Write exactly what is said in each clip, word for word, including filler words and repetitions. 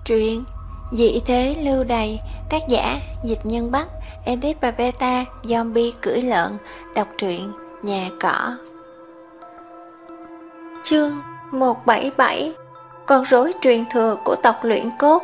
Truyện Dị Thế Lưu Đày, tác giả Dịch Nhân Bắc, edit và beta Zombie Cưỡi Lợn. Đọc truyện Nhà Cỏ. Chương một trăm bảy mươi bảy. Con rối truyền thừa của tộc Luyện Cốt.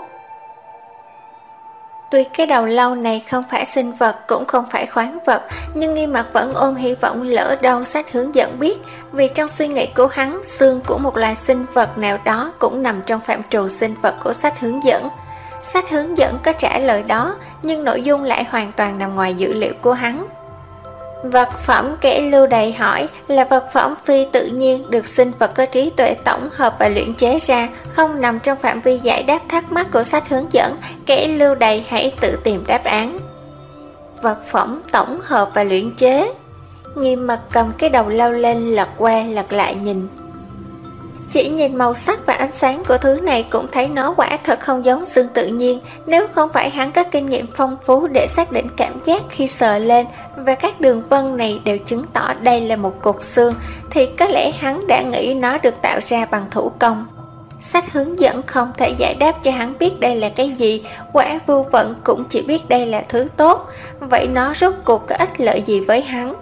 Tuy cái đầu lâu này không phải sinh vật cũng không phải khoáng vật, nhưng Nghi Mặc vẫn ôm hy vọng lỡ đâu sách hướng dẫn biết, vì trong suy nghĩ của hắn, xương của một loài sinh vật nào đó cũng nằm trong phạm trù sinh vật của sách hướng dẫn. Sách hướng dẫn có trả lời đó, nhưng nội dung lại hoàn toàn nằm ngoài dữ liệu của hắn. Vật phẩm kẻ Lưu Đày hỏi là vật phẩm phi tự nhiên được sinh vật có trí tuệ tổng hợp và luyện chế ra, không nằm trong phạm vi giải đáp thắc mắc của sách hướng dẫn. Kẻ Lưu Đày hãy tự tìm đáp án. Vật phẩm tổng hợp và luyện chế. Nghi Mặc cầm cái đầu lâu lên, lật qua lật lại nhìn. Chỉ nhìn màu sắc và ánh sáng của thứ này cũng thấy nó quả thật không giống xương tự nhiên. Nếu không phải hắn có kinh nghiệm phong phú để xác định cảm giác khi sờ lên, và các đường vân này đều chứng tỏ đây là một cục xương, thì có lẽ hắn đã nghĩ nó được tạo ra bằng thủ công. Sách hướng dẫn không thể giải đáp cho hắn biết đây là cái gì, quả vô vận cũng chỉ biết đây là thứ tốt. Vậy nó rốt cuộc có ích lợi gì với hắn?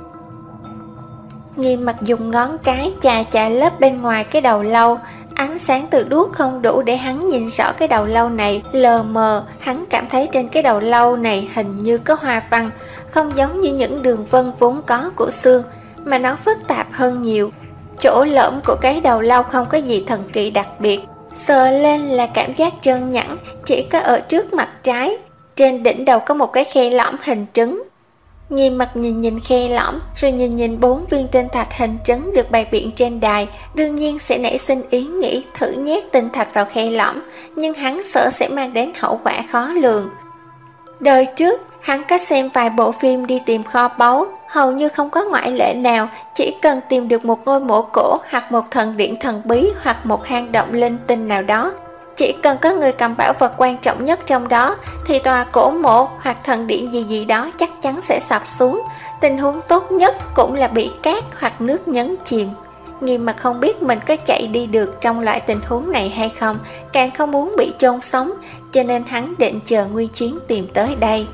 Nghi Mặc dùng ngón cái chà chà lớp bên ngoài cái đầu lâu. Ánh sáng từ đuốc không đủ để hắn nhìn rõ cái đầu lâu này. Lờ mờ, hắn cảm thấy trên cái đầu lâu này hình như có hoa văn, không giống như những đường vân vốn có của xương, mà nó phức tạp hơn nhiều. Chỗ lõm của cái đầu lâu không có gì thần kỳ đặc biệt. Sờ lên là cảm giác trơn nhẵn, chỉ có ở trước mặt trái. Trên đỉnh đầu có một cái khe lõm hình trứng. Nghi Mặc nhìn nhìn khe lõm, rồi nhìn nhìn bốn viên tinh thạch hình trứng được bày biện trên đài, đương nhiên sẽ nảy sinh ý nghĩ thử nhét tinh thạch vào khe lõm, nhưng hắn sợ sẽ mang đến hậu quả khó lường. Đời trước, hắn có xem vài bộ phim đi tìm kho báu, hầu như không có ngoại lệ nào, chỉ cần tìm được một ngôi mộ cổ hoặc một thần điện thần bí hoặc một hang động linh tinh nào đó. Chỉ cần có người cầm bảo vật quan trọng nhất trong đó, thì tòa cổ mộ hoặc thần điện gì gì đó chắc chắn sẽ sập xuống. Tình huống tốt nhất cũng là bị cát hoặc nước nhấn chìm. Nghi Mặc không biết mình có chạy đi được trong loại tình huống này hay không, càng không muốn bị chôn sống, cho nên hắn định chờ Nguyên Chiến tìm tới đây.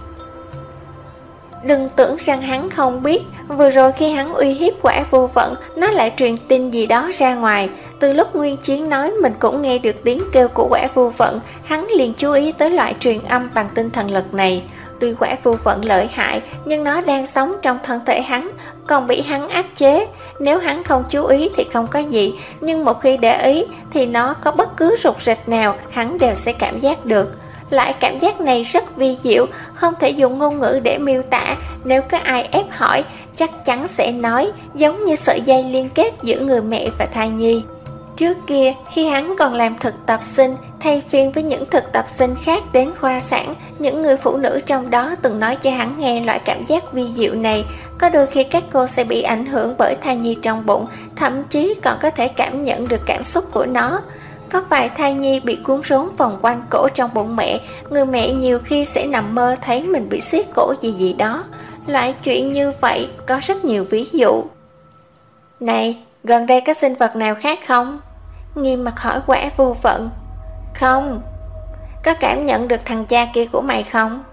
Đừng tưởng rằng hắn không biết, vừa rồi khi hắn uy hiếp quả vô vận, nó lại truyền tin gì đó ra ngoài. Từ lúc Nguyên Chiến nói mình cũng nghe được tiếng kêu của quả vô vận, hắn liền chú ý tới loại truyền âm bằng tinh thần lực này. Tuy quả vô vận lợi hại, nhưng nó đang sống trong thân thể hắn, còn bị hắn áp chế. Nếu hắn không chú ý thì không có gì, nhưng một khi để ý thì nó có bất cứ rụt rịch nào, hắn đều sẽ cảm giác được. Loại cảm giác này rất vi diệu, không thể dùng ngôn ngữ để miêu tả. Nếu có ai ép hỏi, chắc chắn sẽ nói, giống như sợi dây liên kết giữa người mẹ và thai nhi. Trước kia, khi hắn còn làm thực tập sinh, thay phiên với những thực tập sinh khác đến khoa sản, những người phụ nữ trong đó từng nói cho hắn nghe loại cảm giác vi diệu này. Có đôi khi các cô sẽ bị ảnh hưởng bởi thai nhi trong bụng, thậm chí còn có thể cảm nhận được cảm xúc của nó. Có vài thai nhi bị cuốn rốn vòng quanh cổ trong bụng mẹ, người mẹ nhiều khi sẽ nằm mơ thấy mình bị siết cổ gì gì đó. Loại chuyện như vậy có rất nhiều ví dụ. Này, gần đây có sinh vật nào khác không? Nghi Mặc hỏi quả vô vận. Không. Có cảm nhận được thằng cha kia của mày không?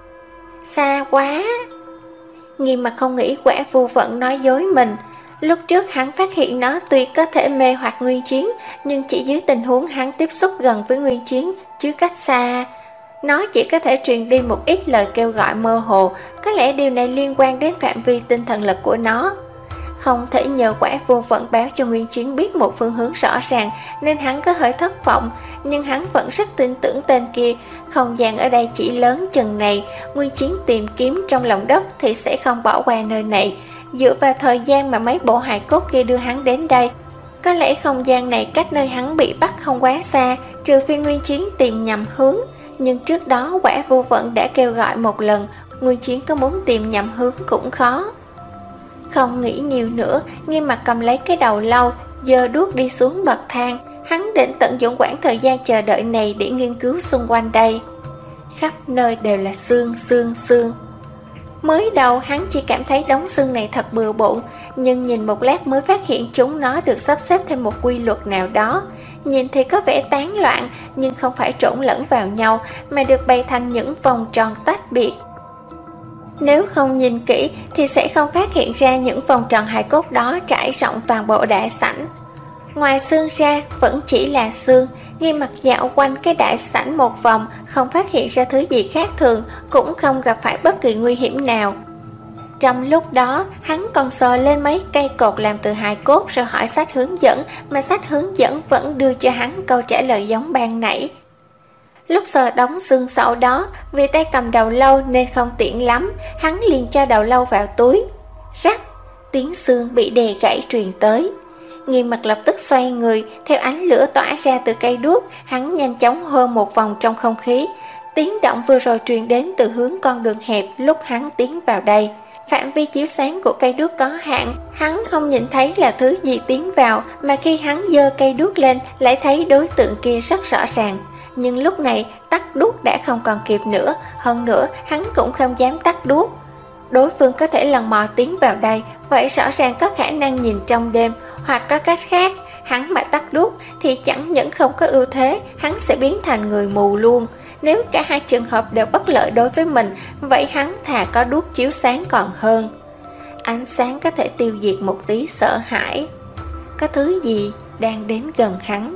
Xa quá. Nghi Mặc không nghĩ quả vô vận nói dối mình. Lúc trước hắn phát hiện nó tuy có thể mê hoặc Nguyên Chiến, nhưng chỉ dưới tình huống hắn tiếp xúc gần với Nguyên Chiến, chứ cách xa. Nó chỉ có thể truyền đi một ít lời kêu gọi mơ hồ, có lẽ điều này liên quan đến phạm vi tinh thần lực của nó. Không thể nhờ quả vô vận báo cho Nguyên Chiến biết một phương hướng rõ ràng, nên hắn có hơi thất vọng, nhưng hắn vẫn rất tin tưởng tên kia. Không gian ở đây chỉ lớn chừng này, Nguyên Chiến tìm kiếm trong lòng đất thì sẽ không bỏ qua nơi này. Dựa vào thời gian mà mấy bộ hài cốt kia đưa hắn đến đây, có lẽ không gian này cách nơi hắn bị bắt không quá xa, trừ phi Nguyên Chiến tìm nhầm hướng. Nhưng trước đó quả vô vận đã kêu gọi một lần, Nguyên Chiến có muốn tìm nhầm hướng cũng khó. Không nghĩ nhiều nữa, Nghi Mặc cầm lấy cái đầu lâu, giơ đuốc đi xuống bậc thang. Hắn định tận dụng quãng thời gian chờ đợi này để nghiên cứu xung quanh đây. Khắp nơi đều là xương, xương, xương. Mới đầu hắn chỉ cảm thấy đống xương này thật bừa bộn, nhưng nhìn một lát mới phát hiện chúng nó được sắp xếp theo một quy luật nào đó. nhìn thì có vẻ tán loạn nhưng không phải trộn lẫn vào nhau mà được bày thành những vòng tròn tách biệt. Nếu không nhìn kỹ thì sẽ không phát hiện ra những vòng tròn hài cốt đó trải rộng toàn bộ đại sảnh. Ngoài xương ra vẫn chỉ là xương. Nghi Mặc dạo quanh cái đại sảnh một vòng, không phát hiện ra thứ gì khác thường, cũng không gặp phải bất kỳ nguy hiểm nào. Trong lúc đó, hắn còn sờ lên mấy cây cột làm từ hài cốt rồi hỏi sách hướng dẫn, mà sách hướng dẫn vẫn đưa cho hắn câu trả lời giống ban nãy. Lúc sờ đóng xương sẩu đó, vì tay cầm đầu lâu nên không tiện lắm, hắn liền cho đầu lâu vào túi. Rắc, tiếng xương bị đè gãy truyền tới. Nghi Mặc lập tức xoay người, theo ánh lửa tỏa ra từ cây đuốc, hắn nhanh chóng hô một vòng trong không khí. Tiếng động vừa rồi truyền đến từ hướng con đường hẹp lúc hắn tiến vào đây. Phạm vi chiếu sáng của cây đuốc có hạn, hắn không nhìn thấy là thứ gì tiến vào, mà khi hắn giơ cây đuốc lên lại thấy đối tượng kia rất rõ ràng. Nhưng lúc này tắt đuốc đã không còn kịp nữa, hơn nữa hắn cũng không dám tắt đuốc. Đối phương có thể lần mò tiến vào đây, vậy rõ ràng có khả năng nhìn trong đêm, hoặc có cách khác, hắn mà tắt đuốc thì chẳng những không có ưu thế, hắn sẽ biến thành người mù luôn. Nếu cả hai trường hợp đều bất lợi đối với mình, vậy hắn thà có đuốc chiếu sáng còn hơn. Ánh sáng có thể tiêu diệt một tí sợ hãi. Có thứ gì đang đến gần hắn.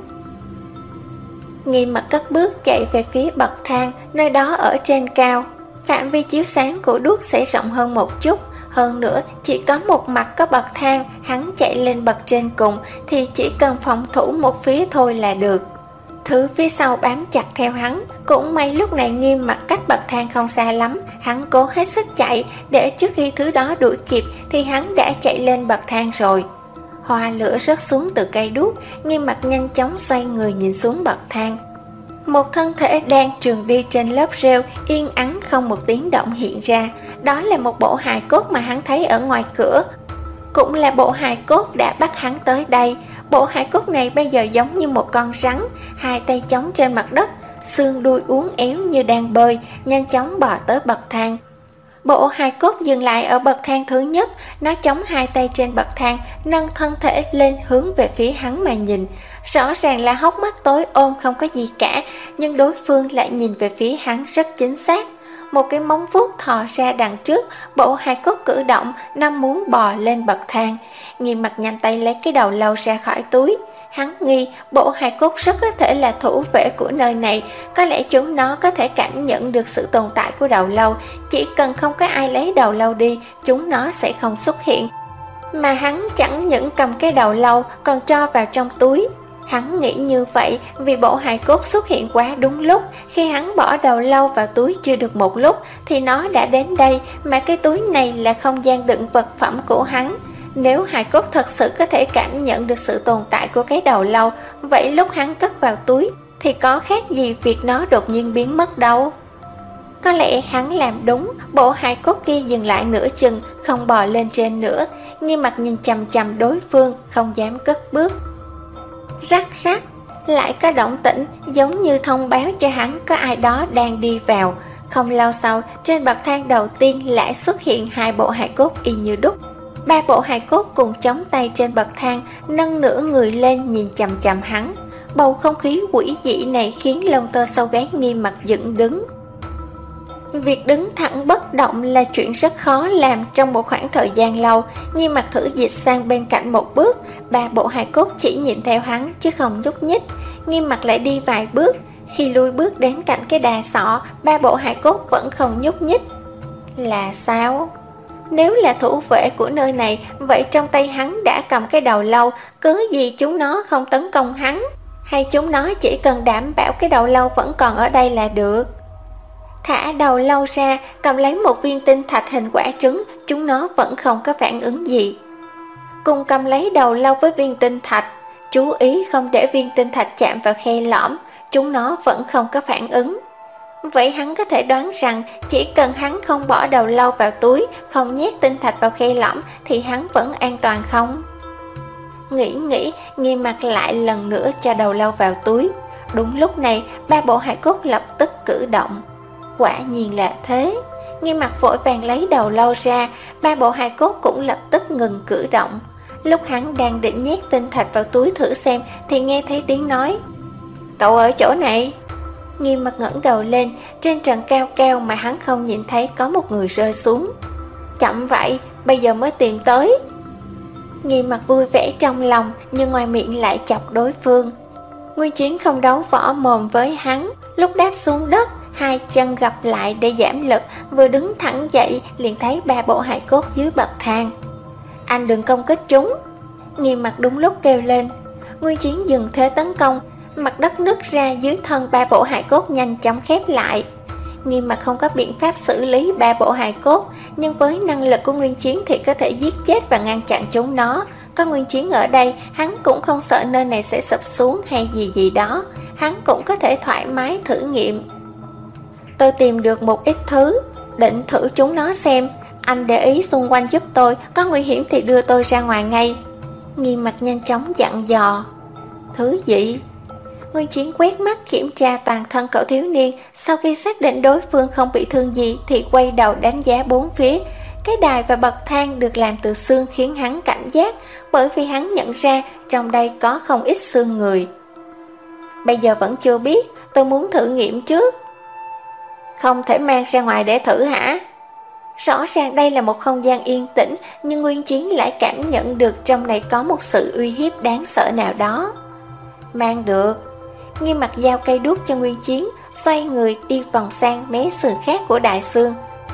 Nghi Mặc cất bước chạy về phía bậc thang, nơi đó ở trên cao. Phạm vi chiếu sáng của đuốc sẽ rộng hơn một chút. Hơn nữa, chỉ có một mặt có bậc thang, hắn chạy lên bậc trên cùng thì chỉ cần phòng thủ một phía thôi là được. Thứ phía sau bám chặt theo hắn. Cũng may lúc này Nghi Mặc cách bậc thang không xa lắm, hắn cố hết sức chạy để trước khi thứ đó đuổi kịp thì hắn đã chạy lên bậc thang rồi. Hoa lửa rớt xuống từ cây đuốc, Nghi Mặc nhanh chóng xoay người nhìn xuống bậc thang. Một thân thể đang trườn đi trên lớp rêu, yên ắng không một tiếng động hiện ra. Đó là một bộ hài cốt mà hắn thấy ở ngoài cửa. Cũng là bộ hài cốt đã bắt hắn tới đây. Bộ hài cốt này bây giờ giống như một con rắn, hai tay chống trên mặt đất, xương đuôi uốn éo như đang bơi, nhanh chóng bò tới bậc thang. Bộ hài cốt dừng lại ở bậc thang thứ nhất, nó chống hai tay trên bậc thang, nâng thân thể lên hướng về phía hắn mà nhìn. Rõ ràng là hốc mắt tối ôm không có gì cả, nhưng đối phương lại nhìn về phía hắn rất chính xác. Một cái móng vuốt thò ra đằng trước, bộ hài cốt cử động, nó muốn bò lên bậc thang. Nghi Mặc nhanh tay lấy cái đầu lâu ra khỏi túi. Hắn nghi bộ hài cốt rất có thể là thủ vệ của nơi này, có lẽ chúng nó có thể cảm nhận được sự tồn tại của đầu lâu, chỉ cần không có ai lấy đầu lâu đi, chúng nó sẽ không xuất hiện. Mà hắn chẳng những cầm cái đầu lâu còn cho vào trong túi. Hắn nghĩ như vậy vì bộ hài cốt xuất hiện quá đúng lúc. Khi hắn bỏ đầu lâu vào túi chưa được một lúc thì nó đã đến đây, mà cái túi này là không gian đựng vật phẩm của hắn. Nếu hài cốt thật sự có thể cảm nhận được sự tồn tại của cái đầu lâu, vậy lúc hắn cất vào túi thì có khác gì việc nó đột nhiên biến mất đâu. Có lẽ hắn làm đúng, bộ hài cốt kia dừng lại nửa chừng, không bò lên trên nữa. Nghi Mặc nhìn chằm chằm đối phương, không dám cất bước. Rắc rắc, lại có động tĩnh giống như thông báo cho hắn có ai đó đang đi vào. Không lâu sau, trên bậc thang đầu tiên lại xuất hiện hai bộ hài cốt y như đúc. Ba bộ hài cốt cùng chống tay trên bậc thang, nâng nửa người lên nhìn chằm chằm hắn. Bầu không khí quỷ dị này khiến lông tơ sau gáy Nghi Mặc dựng đứng. Việc đứng thẳng bất động là chuyện rất khó làm trong một khoảng thời gian lâu. Nghi Mặc thử dịch sang bên cạnh một bước, ba bộ hài cốt chỉ nhìn theo hắn chứ không nhúc nhích. Nghi Mặc lại đi vài bước, khi lui bước đến cạnh cái đà sọ, ba bộ hài cốt vẫn không nhúc nhích. Là sao? Nếu là thủ vệ của nơi này, vậy trong tay hắn đã cầm cái đầu lâu, cớ gì chúng nó không tấn công hắn? Hay chúng nó chỉ cần đảm bảo cái đầu lâu vẫn còn ở đây là được? Thả đầu lâu ra, cầm lấy một viên tinh thạch hình quả trứng, chúng nó vẫn không có phản ứng gì. Cùng cầm lấy đầu lâu với viên tinh thạch, chú ý không để viên tinh thạch chạm vào khe lõm, chúng nó vẫn không có phản ứng. Vậy hắn có thể đoán rằng chỉ cần hắn không bỏ đầu lâu vào túi, không nhét tinh thạch vào khe lõm thì hắn vẫn an toàn không? Nghĩ nghĩ, Nghi Mặc lại lần nữa cho đầu lâu vào túi. Đúng lúc này, ba bộ hài cốt lập tức cử động. Quả nhiên là thế. Nghi Mặc vội vàng lấy đầu lâu ra, ba bộ hài cốt cũng lập tức ngừng cử động. Lúc hắn đang định nhét tinh thạch vào túi thử xem thì nghe thấy tiếng nói: "Cậu ở chỗ này." Nghiêm Mặt ngẩng đầu lên, trên trần cao cao mà hắn không nhìn thấy có một người rơi xuống. "Chậm vậy, bây giờ mới tìm tới." Nghiêm Mặt vui vẻ trong lòng, nhưng ngoài miệng lại chọc đối phương. Nguyên Chiến không đấu võ mồm với hắn, lúc đáp xuống đất, hai chân gập lại để giảm lực, vừa đứng thẳng dậy liền thấy ba bộ hài cốt dưới bậc thang. "Anh đừng công kích chúng." Nghiêm Mặt đúng lúc kêu lên. Nguyên Chiến dừng thế tấn công, mặt đất nứt ra dưới thân ba bộ hài cốt nhanh chóng khép lại. Nghiêm Mặt không có biện pháp xử lý ba bộ hài cốt, nhưng với năng lực của Nguyên Chiến thì có thể giết chết và ngăn chặn chúng nó. Có Nguyên Chiến ở đây, hắn cũng không sợ nơi này sẽ sụp xuống hay gì gì đó. Hắn cũng có thể thoải mái thử nghiệm. "Tôi tìm được một ít thứ, định thử chúng nó xem. Anh để ý xung quanh giúp tôi, có nguy hiểm thì đưa tôi ra ngoài ngay." Nghiêm Mặt nhanh chóng dặn dò. "Thứ gì?" Nguyên Chiến quét mắt kiểm tra toàn thân cậu thiếu niên, sau khi xác định đối phương không bị thương gì thì quay đầu đánh giá bốn phía. Cái đài và bậc thang được làm từ xương khiến hắn cảnh giác, bởi vì hắn nhận ra trong đây có không ít xương người. "Bây giờ vẫn chưa biết, tôi muốn thử nghiệm trước." "Không thể mang ra ngoài để thử hả?" Rõ ràng đây là một không gian yên tĩnh, nhưng Nguyên Chiến lại cảm nhận được trong này có một sự uy hiếp đáng sợ nào đó. "Mang được." Nghiêm Mặt giao cây đuốc cho Nguyên Chiến, xoay người đi vòng sang mé sườn khác của đại sương.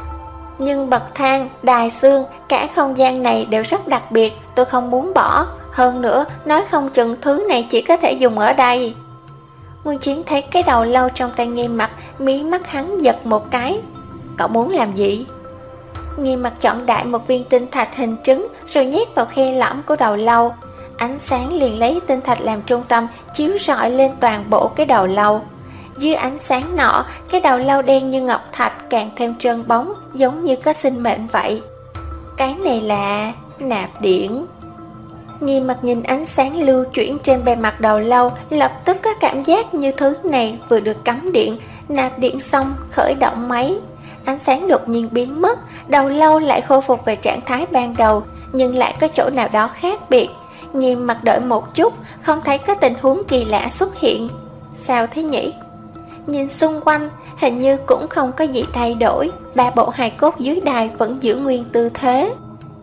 "Nhưng bậc thang, đài xương, cả không gian này đều rất đặc biệt, tôi không muốn bỏ. Hơn nữa, nói không chừng thứ này chỉ có thể dùng ở đây." Nguyên Chiến thấy cái đầu lâu trong tay Nghiêm Mặt, mí mắt hắn giật một cái. "Cậu muốn làm gì?" Nghiêm Mặt chọn đại một viên tinh thạch hình trứng rồi nhét vào khe lõm của đầu lâu. Ánh sáng liền lấy tinh thạch làm trung tâm, chiếu rọi lên toàn bộ cái đầu lâu. Dưới ánh sáng nọ, cái đầu lâu đen như ngọc thạch càng thêm trơn bóng, giống như có sinh mệnh vậy. Cái này là nạp điển. Nghiêm Mặt nhìn ánh sáng lưu chuyển trên bề mặt đầu lâu, lập tức có cảm giác như thứ này vừa được cắm điện. Nạp điện xong, khởi động máy. Ánh sáng đột nhiên biến mất, đầu lâu lại khôi phục về trạng thái ban đầu, nhưng lại có chỗ nào đó khác biệt. Nghiêm Mặt đợi một chút, không thấy có tình huống kỳ lạ xuất hiện. Sao thế nhỉ? Nhìn xung quanh, hình như cũng không có gì thay đổi. Ba bộ hài cốt dưới đài vẫn giữ nguyên tư thế.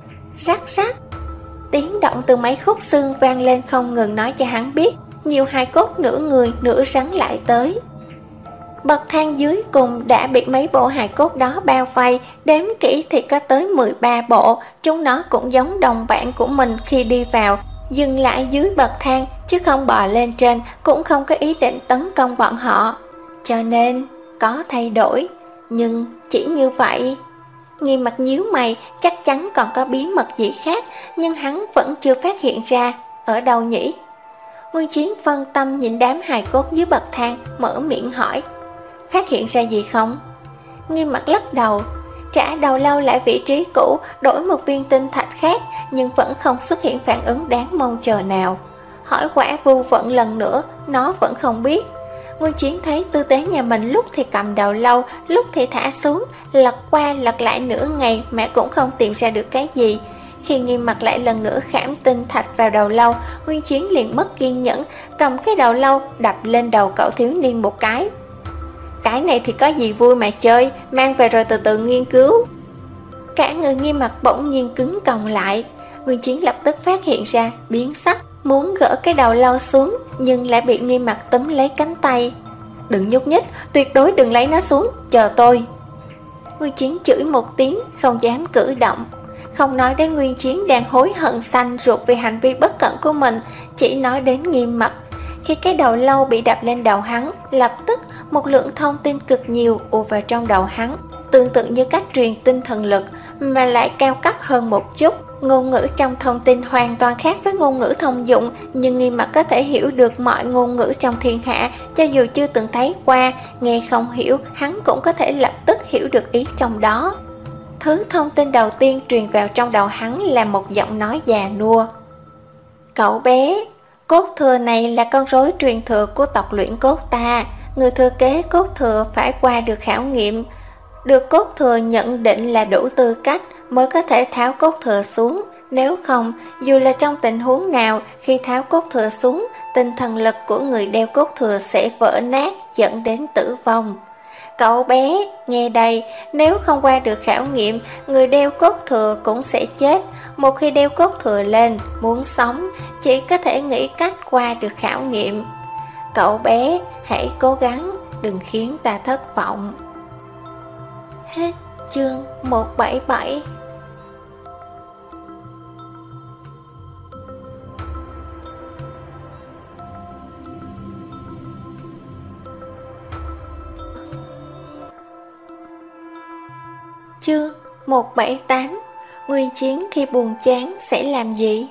Rắc rắc, tiếng động từ mấy khúc xương vang lên không ngừng, nói cho hắn biết nhiều hài cốt nửa người nửa rắn lại tới. Bậc thang dưới cùng đã bị mấy bộ hài cốt đó bao vây, đếm kỹ thì có tới mười ba bộ. Chúng nó cũng giống đồng bạn của mình khi đi vào, dừng lại dưới bậc thang chứ không bò lên trên, cũng không có ý định tấn công bọn họ. Cho nên có thay đổi, nhưng chỉ như vậy. Nghiêm Mặt nhíu mày, chắc chắn còn có bí mật gì khác, nhưng hắn vẫn chưa phát hiện ra. Ở đâu nhỉ? Nguyên Chiến phân tâm nhìn đám hài cốt dưới bậc thang, mở miệng hỏi: "Phát hiện ra gì không?" Nghiêm Mặt lắc đầu, trả đầu lâu lại vị trí cũ, đổi một viên tinh thạch khác, nhưng vẫn không xuất hiện phản ứng đáng mong chờ nào. Hỏi Quả Vu Vận lần nữa, nó vẫn không biết. Nguyên Chiến thấy tư tế nhà mình lúc thì cầm đầu lâu, lúc thì thả xuống, lật qua lật lại nửa ngày mà cũng không tìm ra được cái gì. Khi Nghiêm Mặt lại lần nữa khảm tinh thạch vào đầu lâu, Nguyên Chiến liền mất kiên nhẫn, cầm cái đầu lâu đập lên đầu cậu thiếu niên một cái. "Cái này thì có gì vui mà chơi, mang về rồi từ từ nghiên cứu." Cả người Nghiêm Mặt bỗng nhiên cứng còng lại. Nguyên Chiến lập tức phát hiện ra, biến sắc, muốn gỡ cái đầu lâu xuống, nhưng lại bị Nghiêm Mặt túm lấy cánh tay. "Đừng nhúc nhích, tuyệt đối đừng lấy nó xuống, chờ tôi." Nguyên Chiến chửi một tiếng, không dám cử động. Không nói đến Nguyên Chiến đang hối hận xanh ruột vì hành vi bất cẩn của mình, chỉ nói đến Nghiêm Mặt. Khi cái đầu lâu bị đập lên đầu hắn, lập tức một lượng thông tin cực nhiều ùa vào trong đầu hắn, tương tự như cách truyền tinh thần lực, mà lại cao cấp hơn một chút. Ngôn ngữ trong thông tin hoàn toàn khác với ngôn ngữ thông dụng, nhưng Nghiêm Mặt có thể hiểu được mọi ngôn ngữ trong thiên hạ, cho dù chưa từng thấy qua, nghe không hiểu, hắn cũng có thể lập tức hiểu được ý trong đó. Thứ thông tin đầu tiên truyền vào trong đầu hắn là một giọng nói già nua. "Cậu bé, cốt thừa này là con rối truyền thừa của tộc luyện cốt ta. Người thừa kế cốt thừa phải qua được khảo nghiệm, được cốt thừa nhận định là đủ tư cách mới có thể tháo cốt thừa xuống. Nếu không, dù là trong tình huống nào, khi tháo cốt thừa xuống, tinh thần lực của người đeo cốt thừa sẽ vỡ nát dẫn đến tử vong. Cậu bé, nghe đây, nếu không qua được khảo nghiệm, người đeo cốt thừa cũng sẽ chết. Một khi đeo cốt thừa lên, muốn sống, chỉ có thể nghĩ cách qua được khảo nghiệm. Cậu bé, hãy cố gắng, đừng khiến ta thất vọng. Hết chương một trăm bảy mươi bảy. Chương một trăm bảy mươi tám. Nguyên Chiến khi buồn chán sẽ làm gì?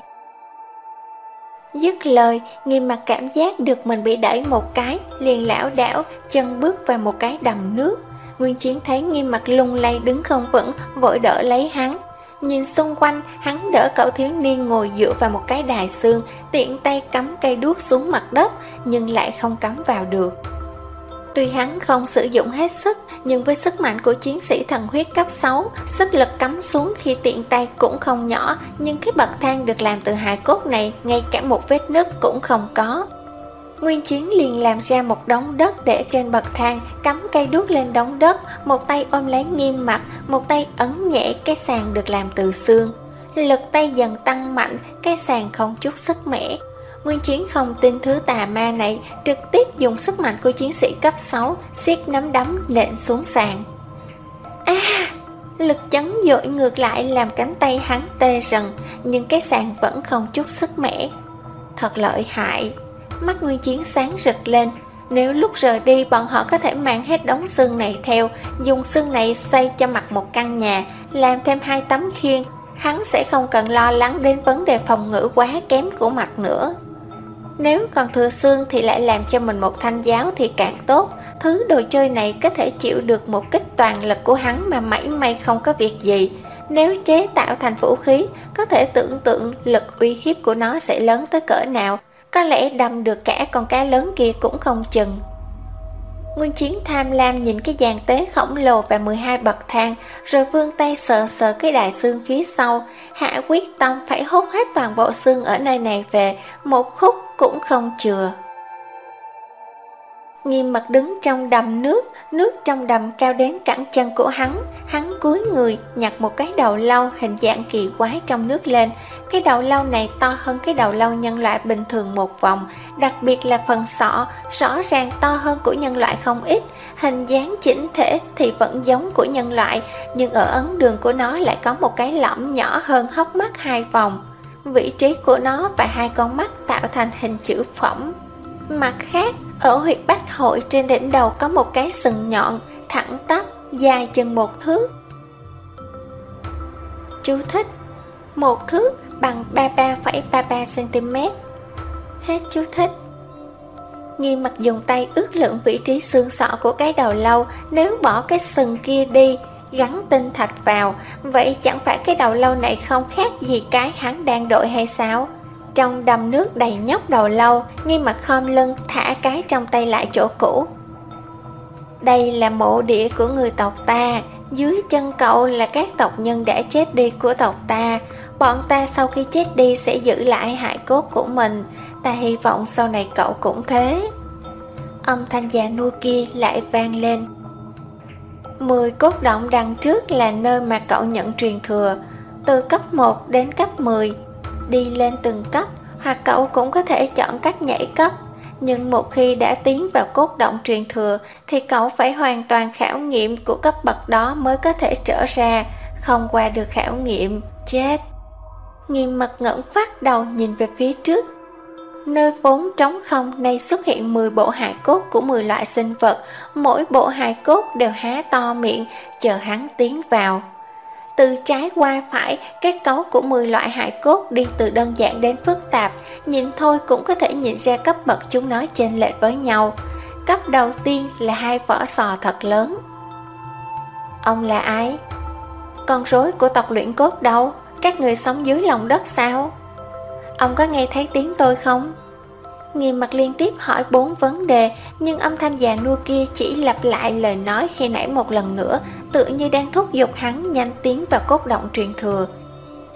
Dứt lời, Nghiêm Mặc cảm giác được mình bị đẩy một cái, liền lảo đảo, chân bước vào một cái đầm nước. Nguyên Chiến thấy Nghiêm Mặc lung lay đứng không vững, vội đỡ lấy hắn. Nhìn xung quanh, hắn đỡ cậu thiếu niên ngồi dựa vào một cái đài xương, tiện tay cắm cây đuốc xuống mặt đất, nhưng lại không cắm vào được. Tuy hắn không sử dụng hết sức, nhưng với sức mạnh của chiến sĩ thần huyết cấp sáu, sức lực cắm xuống khi tiện tay cũng không nhỏ, nhưng cái bậc thang được làm từ hài cốt này, ngay cả một vết nứt cũng không có. Nguyên Chiến liền làm ra một đống đất để trên bậc thang, cắm cây đuốc lên đống đất, một tay ôm lấy Nghiêm Mặc, một tay ấn nhẹ cái sàn được làm từ xương. Lực tay dần tăng mạnh, cái sàn không chút sức mẻ. Nguyên Chiến không tin thứ tà ma này, trực tiếp dùng sức mạnh của chiến sĩ cấp sáu, siết nắm đấm nện xuống sàn. A! À, lực chấn dội ngược lại làm cánh tay hắn tê rần, nhưng cái sàn vẫn không chút sức mẻ. Thật lợi hại! Mắt Nguyên Chiến sáng rực lên. Nếu lúc rời đi bọn họ có thể mang hết đống xương này theo, dùng xương này xây cho mặt một căn nhà, làm thêm hai tấm khiên, hắn sẽ không cần lo lắng đến vấn đề phòng ngự quá kém của mặt nữa. Nếu còn thừa xương thì lại làm cho mình một thanh giáo thì càng tốt. Thứ đồ chơi này có thể chịu được một kích toàn lực của hắn mà mảy may không có việc gì. Nếu chế tạo thành vũ khí, có thể tưởng tượng lực uy hiếp của nó sẽ lớn tới cỡ nào. Có lẽ đâm được cả con cá lớn kia cũng không chừng. Nguyên Chiến tham lam nhìn cái dàn tế khổng lồ và mười hai bậc thang, rồi vươn tay sờ sờ cái đài xương phía sau. Hạ quyết tâm phải hút hết toàn bộ xương ở nơi này về, một khúc cũng không chừa. Nghiêm Mặc đứng trong đầm nước, nước trong đầm cao đến cẳng chân của hắn. Hắn cúi người nhặt một cái đầu lâu hình dạng kỳ quái trong nước lên. Cái đầu lâu này to hơn cái đầu lâu nhân loại bình thường một vòng, đặc biệt là phần sọ, rõ ràng to hơn của nhân loại không ít. Hình dáng chỉnh thể thì vẫn giống của nhân loại, nhưng ở ấn đường của nó lại có một cái lõm nhỏ hơn hốc mắt hai vòng. Vị trí của nó và hai con mắt tạo thành hình chữ phỏng. Mặt khác, ở huyệt bách hội trên đỉnh đầu có một cái sừng nhọn, thẳng tắp, dài chừng một thước. Chú thích: một thước bằng ba mươi ba phẩy ba mươi ba xăng-ti-mét. Hết chú thích. Nghiêm Mặc dùng tay ước lượng vị trí xương sọ của cái đầu lâu. Nếu bỏ cái sừng kia đi, gắn tinh thạch vào, vậy chẳng phải cái đầu lâu này không khác gì cái hắn đang đội hay sao? Trong đầm nước đầy nhóc đầu lâu, Nghiêm Mặc khom lưng thả cái trong tay lại chỗ cũ. Đây là mộ địa của người tộc ta, dưới chân cậu là các tộc nhân đã chết đi của tộc ta. Bọn ta sau khi chết đi sẽ giữ lại hài cốt của mình. Ta hy vọng sau này cậu cũng thế. Âm thanh già nua kia lại vang lên. Mười cốt động đằng trước là nơi mà cậu nhận truyền thừa, từ cấp một đến cấp mười. Đi lên từng cấp, hoặc cậu cũng có thể chọn cách nhảy cấp. Nhưng một khi đã tiến vào cốt động truyền thừa thì cậu phải hoàn toàn khảo nghiệm của cấp bậc đó mới có thể trở ra. Không qua được khảo nghiệm, chết. Nghiêm Mặc ngẩng phát đầu nhìn về phía trước. Nơi vốn trống không nay xuất hiện mười bộ hài cốt của mười loại sinh vật. Mỗi bộ hài cốt đều há to miệng chờ hắn tiến vào. Từ trái qua phải, kết cấu của mười loại hài cốt đi từ đơn giản đến phức tạp. Nhìn thôi cũng có thể nhìn ra cấp bậc chúng nó chênh lệch với nhau. Cấp đầu tiên là hai vỏ sò thật lớn. Ông là ai? Con rối của tộc luyện cốt đâu? Các người sống dưới lòng đất sao? Ông có nghe thấy tiếng tôi không? Nghiêm Mặc liên tiếp hỏi bốn vấn đề, nhưng âm thanh già nua kia chỉ lặp lại lời nói khi nãy một lần nữa, tựa như đang thúc giục hắn nhanh tiến vào cốt động truyền thừa.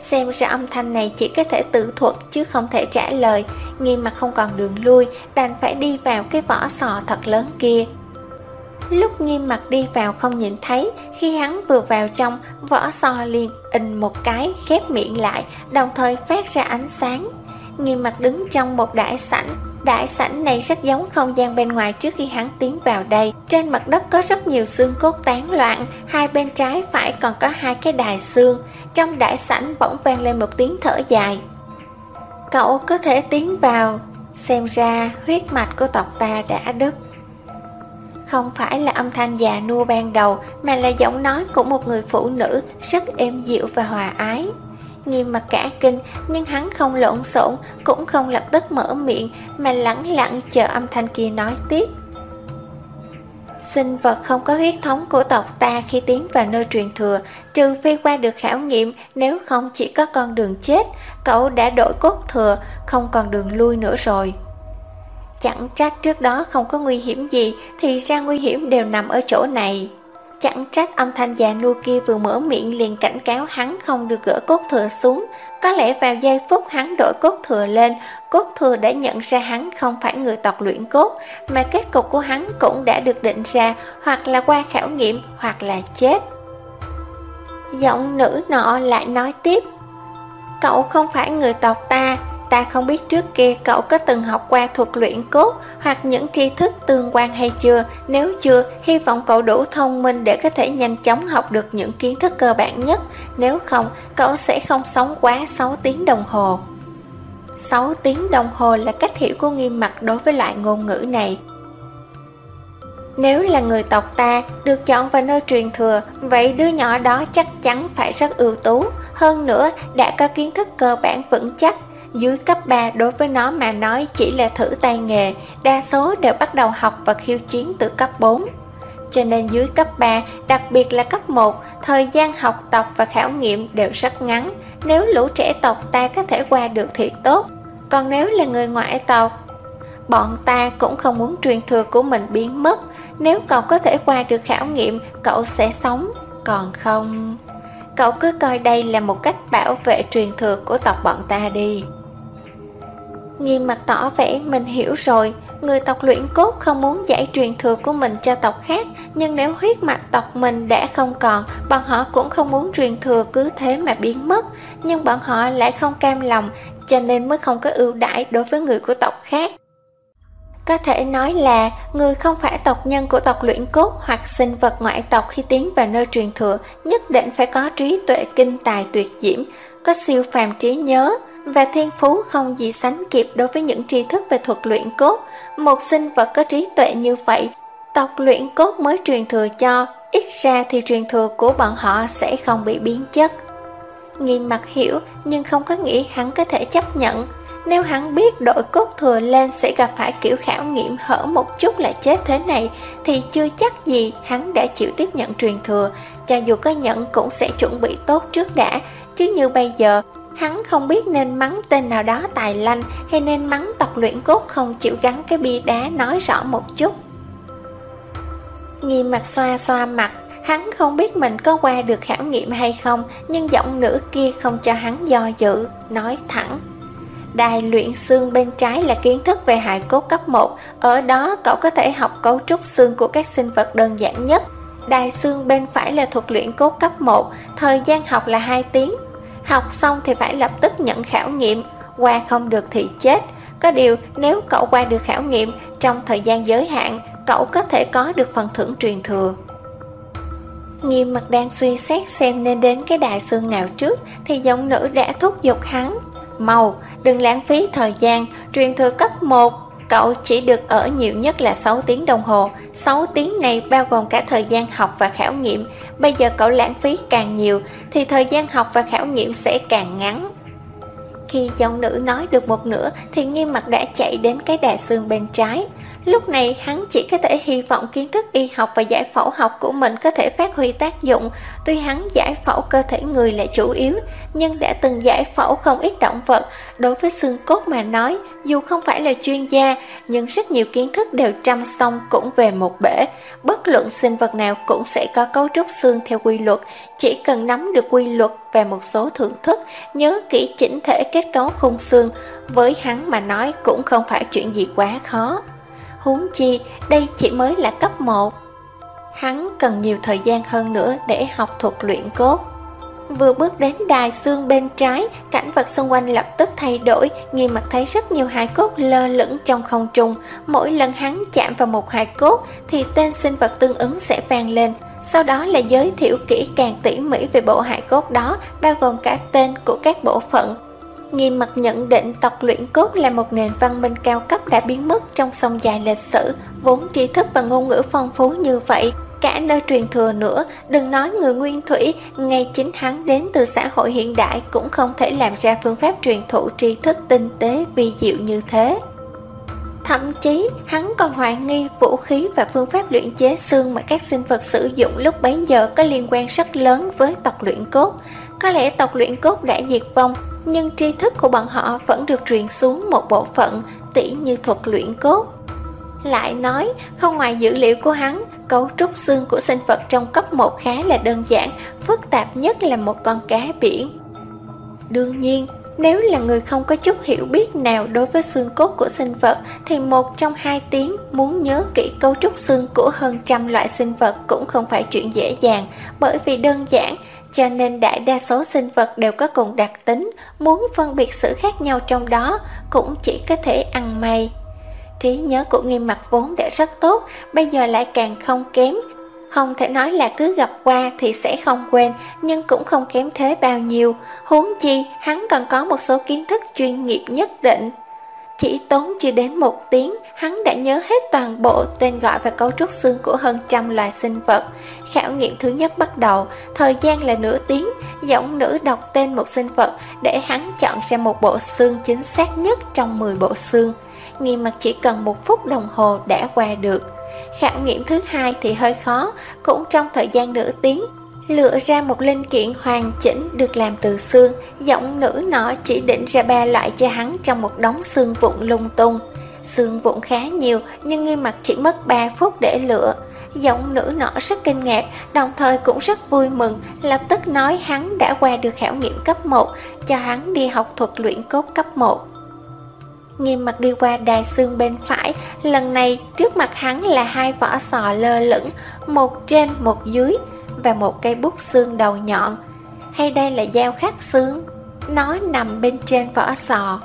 Xem ra âm thanh này chỉ có thể tự thuật chứ không thể trả lời. Nghiêm Mặc không còn đường lui, đành phải đi vào cái vỏ sò thật lớn kia. Lúc Nghiêm Mặc đi vào không nhìn thấy, khi hắn vừa vào trong, vỏ sò liền ình một cái khép miệng lại, đồng thời phát ra ánh sáng. Nghiêm Mặc đứng trong một đại sảnh. Đại sảnh này rất giống không gian bên ngoài trước khi hắn tiến vào đây. Trên mặt đất có rất nhiều xương cốt tán loạn, hai bên trái phải còn có hai cái đài xương. Trong đại sảnh bỗng vang lên một tiếng thở dài. Cậu có thể tiến vào. Xem ra huyết mạch của tộc ta đã đứt. Không phải là âm thanh già nua ban đầu, mà là giọng nói của một người phụ nữ rất êm dịu và hòa ái. Nghiêm Mặc cả kinh, nhưng hắn không lộn xộn, cũng không lập tức mở miệng, mà lẳng lặng chờ âm thanh kia nói tiếp. Sinh vật không có huyết thống của tộc ta khi tiến vào nơi truyền thừa, trừ phi qua được khảo nghiệm, nếu không chỉ có con đường chết. Cậu đã đổi cốt thừa, không còn đường lui nữa rồi. Chẳng trách trước đó không có nguy hiểm gì, thì ra nguy hiểm đều nằm ở chỗ này. Chẳng trách âm thanh già nua kia vừa mở miệng liền cảnh cáo hắn không được gỡ cốt thừa xuống. Có lẽ vào giây phút hắn đổi cốt thừa lên, cốt thừa đã nhận ra hắn không phải người tộc luyện cốt, mà kết cục của hắn cũng đã được định ra, hoặc là qua khảo nghiệm, hoặc là chết. Giọng nữ nọ lại nói tiếp. Cậu không phải người tộc ta. Ta không biết trước kia cậu có từng học qua thuật luyện cốt hoặc những tri thức tương quan hay chưa. Nếu chưa, hy vọng cậu đủ thông minh để có thể nhanh chóng học được những kiến thức cơ bản nhất. Nếu không, cậu sẽ không sống quá sáu tiếng đồng hồ. sáu tiếng đồng hồ là cách hiểu của Nghiêm Mặc đối với loại ngôn ngữ này. Nếu là người tộc ta được chọn vào nơi truyền thừa, vậy đứa nhỏ đó chắc chắn phải rất ưu tú. Hơn nữa, đã có kiến thức cơ bản vững chắc. Dưới cấp ba đối với nó mà nói chỉ là thử tay nghề, đa số đều bắt đầu học và khiêu chiến từ cấp bốn. Cho nên dưới cấp ba, đặc biệt là cấp một, thời gian học tập và khảo nghiệm đều rất ngắn. Nếu lũ trẻ tộc ta có thể qua được thì tốt. Còn nếu là người ngoại tộc, bọn ta cũng không muốn truyền thừa của mình biến mất. Nếu cậu có thể qua được khảo nghiệm, cậu sẽ sống. Còn không, cậu cứ coi đây là một cách bảo vệ truyền thừa của tộc bọn ta đi. Nghiêm Mặc tỏ vẻ mình hiểu rồi. Người tộc luyện cốt không muốn giải truyền thừa của mình cho tộc khác, nhưng nếu huyết mạch tộc mình đã không còn, bọn họ cũng không muốn truyền thừa cứ thế mà biến mất. Nhưng bọn họ lại không cam lòng, cho nên mới không có ưu đãi đối với người của tộc khác. Có thể nói là người không phải tộc nhân của tộc luyện cốt hoặc sinh vật ngoại tộc khi tiến vào nơi truyền thừa nhất định phải có trí tuệ kinh tài tuyệt diễm, có siêu phàm trí nhớ và thiên phú không gì sánh kịp đối với những tri thức về thuật luyện cốt. Một sinh vật có trí tuệ như vậy, tộc luyện cốt mới truyền thừa cho, ít ra thì truyền thừa của bọn họ sẽ không bị biến chất. Nghiêm Mặc hiểu, nhưng không có nghĩ hắn có thể chấp nhận. Nếu hắn biết đội cốt thừa lên sẽ gặp phải kiểu khảo nghiệm hở một chút là chết thế này, thì chưa chắc gì hắn đã chịu tiếp nhận truyền thừa. Cho dù có nhận cũng sẽ chuẩn bị tốt trước đã, chứ như bây giờ hắn không biết nên mắng tên nào đó tài lanh hay nên mắng tộc luyện cốt không chịu gắn cái bia đá nói rõ một chút. Nghiêm Mặc xoa xoa mặt, hắn không biết mình có qua được khảo nghiệm hay không, nhưng giọng nữ kia không cho hắn do dự, nói thẳng. Đài luyện xương bên trái là kiến thức về hài cốt cấp một, ở đó cậu có thể học cấu trúc xương của các sinh vật đơn giản nhất. Đài xương bên phải là thuật luyện cốt cấp một, thời gian học là hai tiếng. Học xong thì phải lập tức nhận khảo nghiệm, qua không được thì chết. Có điều nếu cậu qua được khảo nghiệm, trong thời gian giới hạn, cậu có thể có được phần thưởng truyền thừa. Nghiêm Mặc đang suy xét xem nên đến cái đài xương nào trước, thì giọng nữ đã thúc giục hắn. Mau, đừng lãng phí thời gian, truyền thừa cấp một, cậu chỉ được ở nhiều nhất là sáu tiếng đồng hồ. sáu tiếng này bao gồm cả thời gian học và khảo nghiệm. Bây giờ cậu lãng phí càng nhiều, thì thời gian học và khảo nghiệm sẽ càng ngắn. Khi giọng nữ nói được một nửa, thì Nghiêm Mặc đã chạy đến cái đài xương bên trái. Lúc này hắn chỉ có thể hy vọng kiến thức y học và giải phẫu học của mình có thể phát huy tác dụng. Tuy hắn giải phẫu cơ thể người là chủ yếu, nhưng đã từng giải phẫu không ít động vật. Đối với xương cốt mà nói, dù không phải là chuyên gia, nhưng rất nhiều kiến thức đều chăm xong cũng về một bể. Bất luận sinh vật nào cũng sẽ có cấu trúc xương theo quy luật, chỉ cần nắm được quy luật và một số thưởng thức, nhớ kỹ chỉnh thể kết cấu khung xương, với hắn mà nói cũng không phải chuyện gì quá khó. Huống chi, đây chỉ mới là cấp một. Hắn cần nhiều thời gian hơn nữa để học thuật luyện cốt. Vừa bước đến đài xương bên trái, cảnh vật xung quanh lập tức thay đổi. Nghiêm Mặc thấy rất nhiều hài cốt lơ lửng trong không trung. Mỗi lần hắn chạm vào một hài cốt thì tên sinh vật tương ứng sẽ vang lên. Sau đó là giới thiệu kỹ càng tỉ mỉ về bộ hài cốt đó, bao gồm cả tên của các bộ phận. Nghiêm Mặc nhận định tộc luyện cốt là một nền văn minh cao cấp đã biến mất trong sông dài lịch sử, vốn tri thức và ngôn ngữ phong phú như vậy, cả nơi truyền thừa nữa. Đừng nói người nguyên thủy, ngay chính hắn đến từ xã hội hiện đại cũng không thể làm ra phương pháp truyền thụ tri thức tinh tế vi diệu như thế. Thậm chí hắn còn hoài nghi vũ khí và phương pháp luyện chế xương mà các sinh vật sử dụng lúc bấy giờ có liên quan rất lớn với tộc luyện cốt. Có lẽ tộc luyện cốt đã diệt vong, nhưng tri thức của bọn họ vẫn được truyền xuống một bộ phận, tỉ như thuật luyện cốt. Lại nói, không ngoài dữ liệu của hắn, cấu trúc xương của sinh vật trong cấp một khá là đơn giản, phức tạp nhất là một con cá biển. Đương nhiên, nếu là người không có chút hiểu biết nào đối với xương cốt của sinh vật, thì một trong hai tiếng muốn nhớ kỹ cấu trúc xương của hơn trăm loại sinh vật cũng không phải chuyện dễ dàng, bởi vì đơn giản, cho nên đại đa số sinh vật đều có cùng đặc tính, muốn phân biệt sự khác nhau trong đó cũng chỉ có thể ăn may. Trí nhớ của Nghiêm Mặc vốn đã rất tốt, bây giờ lại càng không kém. Không thể nói là cứ gặp qua thì sẽ không quên, nhưng cũng không kém thế bao nhiêu. Huống chi, hắn còn có một số kiến thức chuyên nghiệp nhất định. Chỉ tốn chưa đến một tiếng, hắn đã nhớ hết toàn bộ tên gọi và cấu trúc xương của hơn trăm loài sinh vật. Khảo nghiệm thứ nhất bắt đầu, thời gian là nửa tiếng, giọng nữ đọc tên một sinh vật để hắn chọn ra một bộ xương chính xác nhất trong mười bộ xương. Nghiêm Mặc chỉ cần một phút đồng hồ đã qua được. Khảo nghiệm thứ hai thì hơi khó, cũng trong thời gian nửa tiếng, lựa ra một linh kiện hoàn chỉnh được làm từ xương. Giọng nữ nọ chỉ định ra ba loại cho hắn trong một đống xương vụn lung tung. Xương vụn khá nhiều, nhưng Nghiêm Mặc chỉ mất ba phút để lựa. Giọng nữ nọ rất kinh ngạc, đồng thời cũng rất vui mừng, lập tức nói hắn đã qua được khảo nghiệm cấp một, cho hắn đi học thuật luyện cốt cấp một. Nghiêm Mặc đi qua đài xương bên phải, lần này trước mặt hắn là hai vỏ sò lơ lửng, một trên một dưới, và một cây bút xương đầu nhọn. Hay đây là dao khắc xương? Nó nằm bên trên vỏ sò.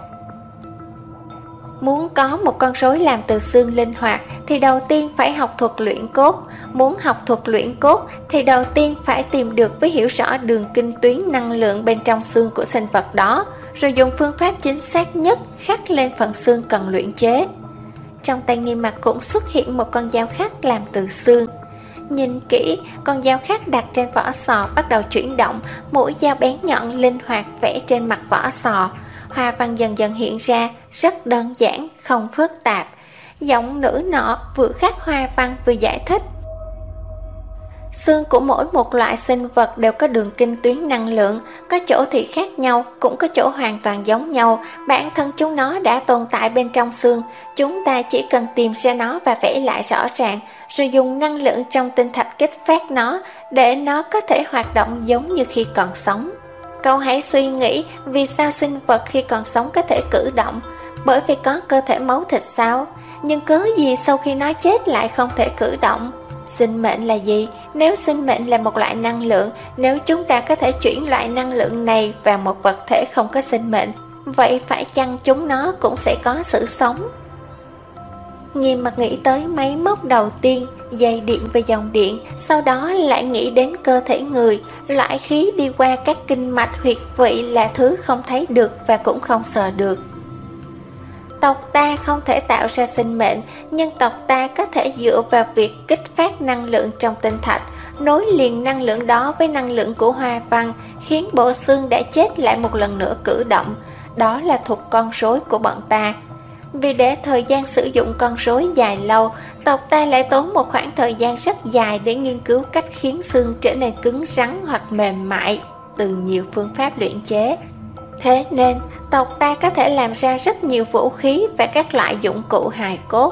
Muốn có một con rối làm từ xương linh hoạt thì đầu tiên phải học thuật luyện cốt. Muốn học thuật luyện cốt thì đầu tiên phải tìm được với hiểu rõ đường kinh tuyến năng lượng bên trong xương của sinh vật đó, rồi dùng phương pháp chính xác nhất khắc lên phần xương cần luyện chế. Trong tay Nghiêm Mặc cũng xuất hiện một con dao khắc làm từ xương. Nhìn kỹ, con dao khắc đặt trên vỏ sò bắt đầu chuyển động, mũi dao bén nhọn linh hoạt vẽ trên mặt vỏ sò. Hoa văn dần dần hiện ra, rất đơn giản, không phức tạp. Giọng nữ nọ vừa khắc hoa văn vừa giải thích. Xương của mỗi một loại sinh vật đều có đường kinh tuyến năng lượng, có chỗ thì khác nhau, cũng có chỗ hoàn toàn giống nhau. Bản thân chúng nó đã tồn tại bên trong xương, chúng ta chỉ cần tìm ra nó và vẽ lại rõ ràng, rồi dùng năng lượng trong tinh thạch kích phát nó, để nó có thể hoạt động giống như khi còn sống. Cậu hãy suy nghĩ vì sao sinh vật khi còn sống có thể cử động, bởi vì có cơ thể máu thịt sao? Nhưng cớ gì sau khi nó chết lại không thể cử động? Sinh mệnh là gì? Nếu sinh mệnh là một loại năng lượng, nếu chúng ta có thể chuyển loại năng lượng này vào một vật thể không có sinh mệnh, vậy phải chăng chúng nó cũng sẽ có sự sống? Nghiêm Mặc nghĩ tới máy móc đầu tiên, dây điện và dòng điện, sau đó lại nghĩ đến cơ thể người. Loại khí đi qua các kinh mạch huyệt vị là thứ không thấy được và cũng không sờ được. Tộc ta không thể tạo ra sinh mệnh, nhưng tộc ta có thể dựa vào việc kích phát năng lượng trong tinh thạch, nối liền năng lượng đó với năng lượng của hoa văn, khiến bộ xương đã chết lại một lần nữa cử động. Đó là thuật con rối của bọn ta. Vì để thời gian sử dụng con rối dài lâu, tộc ta lại tốn một khoảng thời gian rất dài để nghiên cứu cách khiến xương trở nên cứng rắn hoặc mềm mại từ nhiều phương pháp luyện chế. Thế nên, tộc ta có thể làm ra rất nhiều vũ khí và các loại dụng cụ hài cốt.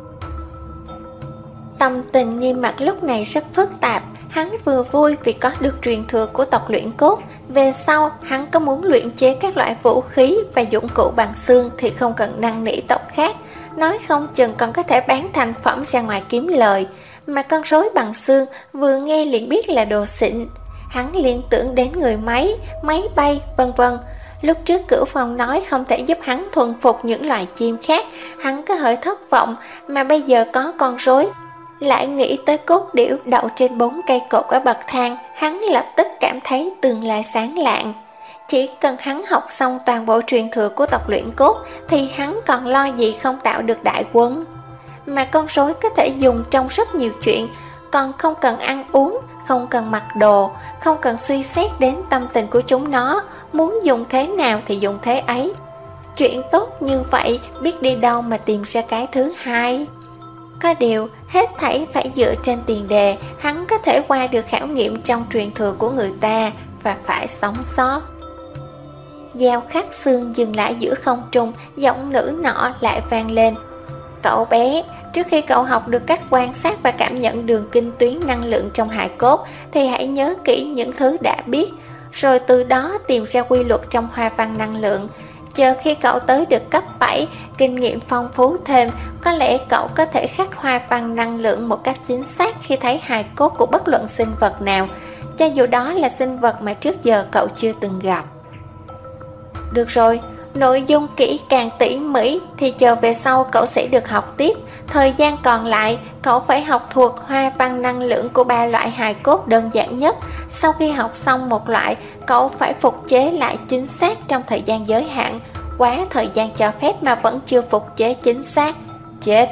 Tâm tình Nghiêm Mặc lúc này rất phức tạp. Hắn vừa vui vì có được truyền thừa của tộc luyện cốt. Về sau, hắn có muốn luyện chế các loại vũ khí và dụng cụ bằng xương thì không cần năn nỉ tộc khác. Nói không chừng còn có thể bán thành phẩm ra ngoài kiếm lời. Mà con rối bằng xương vừa nghe liền biết là đồ xịn. Hắn liên tưởng đến người máy, máy bay, vân vân. Lúc trước Cửu Phong nói không thể giúp hắn thuần phục những loài chim khác, hắn có hơi thất vọng, mà bây giờ có con rối, lại nghĩ tới cốt điểu đậu trên bốn cây cột ở bậc thang, hắn lập tức cảm thấy tương lai sáng lạng. Chỉ cần hắn học xong toàn bộ truyền thừa của tộc luyện cốt thì hắn còn lo gì không tạo được đại quân. Mà con rối có thể dùng trong rất nhiều chuyện, còn không cần ăn uống, không cần mặc đồ, không cần suy xét đến tâm tình của chúng nó, muốn dùng thế nào thì dùng thế ấy. Chuyện tốt như vậy, biết đi đâu mà tìm ra cái thứ hai. Có điều, hết thảy phải dựa trên tiền đề, hắn có thể qua được khảo nghiệm trong truyền thừa của người ta và phải sống sót. Giao Khắc Xương dừng lại giữa không trung, giọng nữ nọ lại vang lên. Cậu bé, trước khi cậu học được cách quan sát và cảm nhận đường kinh tuyến năng lượng trong hài cốt thì hãy nhớ kỹ những thứ đã biết, rồi từ đó tìm ra quy luật trong hoa văn năng lượng. Chờ khi cậu tới được cấp bảy, kinh nghiệm phong phú thêm, có lẽ cậu có thể khắc hoa văn năng lượng một cách chính xác khi thấy hài cốt của bất luận sinh vật nào, cho dù đó là sinh vật mà trước giờ cậu chưa từng gặp. Được rồi, nội dung kỹ càng tỉ mỉ thì chờ về sau cậu sẽ được học tiếp. Thời gian còn lại, cậu phải học thuộc hoa văn năng lượng của ba loại hài cốt đơn giản nhất. Sau khi học xong một loại, cậu phải phục chế lại chính xác trong thời gian giới hạn. Quá thời gian cho phép mà vẫn chưa phục chế chính xác, chết.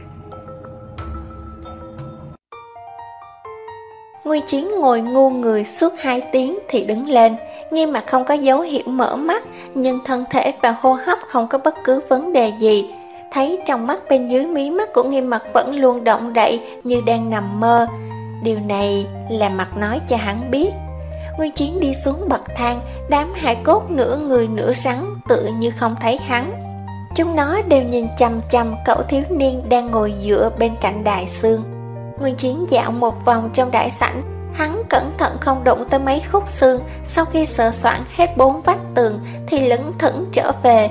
Nguyên Chiến ngồi ngu người suốt hai tiếng thì đứng lên, Nghiêm Mặc không có dấu hiệu mở mắt, nhưng thân thể và hô hấp không có bất cứ vấn đề gì. Thấy trong mắt bên dưới mí mắt của Nghiêm Mặc vẫn luôn động đậy như đang nằm mơ. Điều này là Mặc nói cho hắn biết. Nguyên Chiến đi xuống bậc thang, đám hài cốt nửa người nửa rắn tự như không thấy hắn. Chúng nó đều nhìn chằm chằm cậu thiếu niên đang ngồi dựa bên cạnh đài xương. Nguyên Chiến dạo một vòng trong đại sảnh, hắn cẩn thận không đụng tới mấy khúc xương. Sau khi sờ soạn hết bốn vách tường thì lững thững trở về.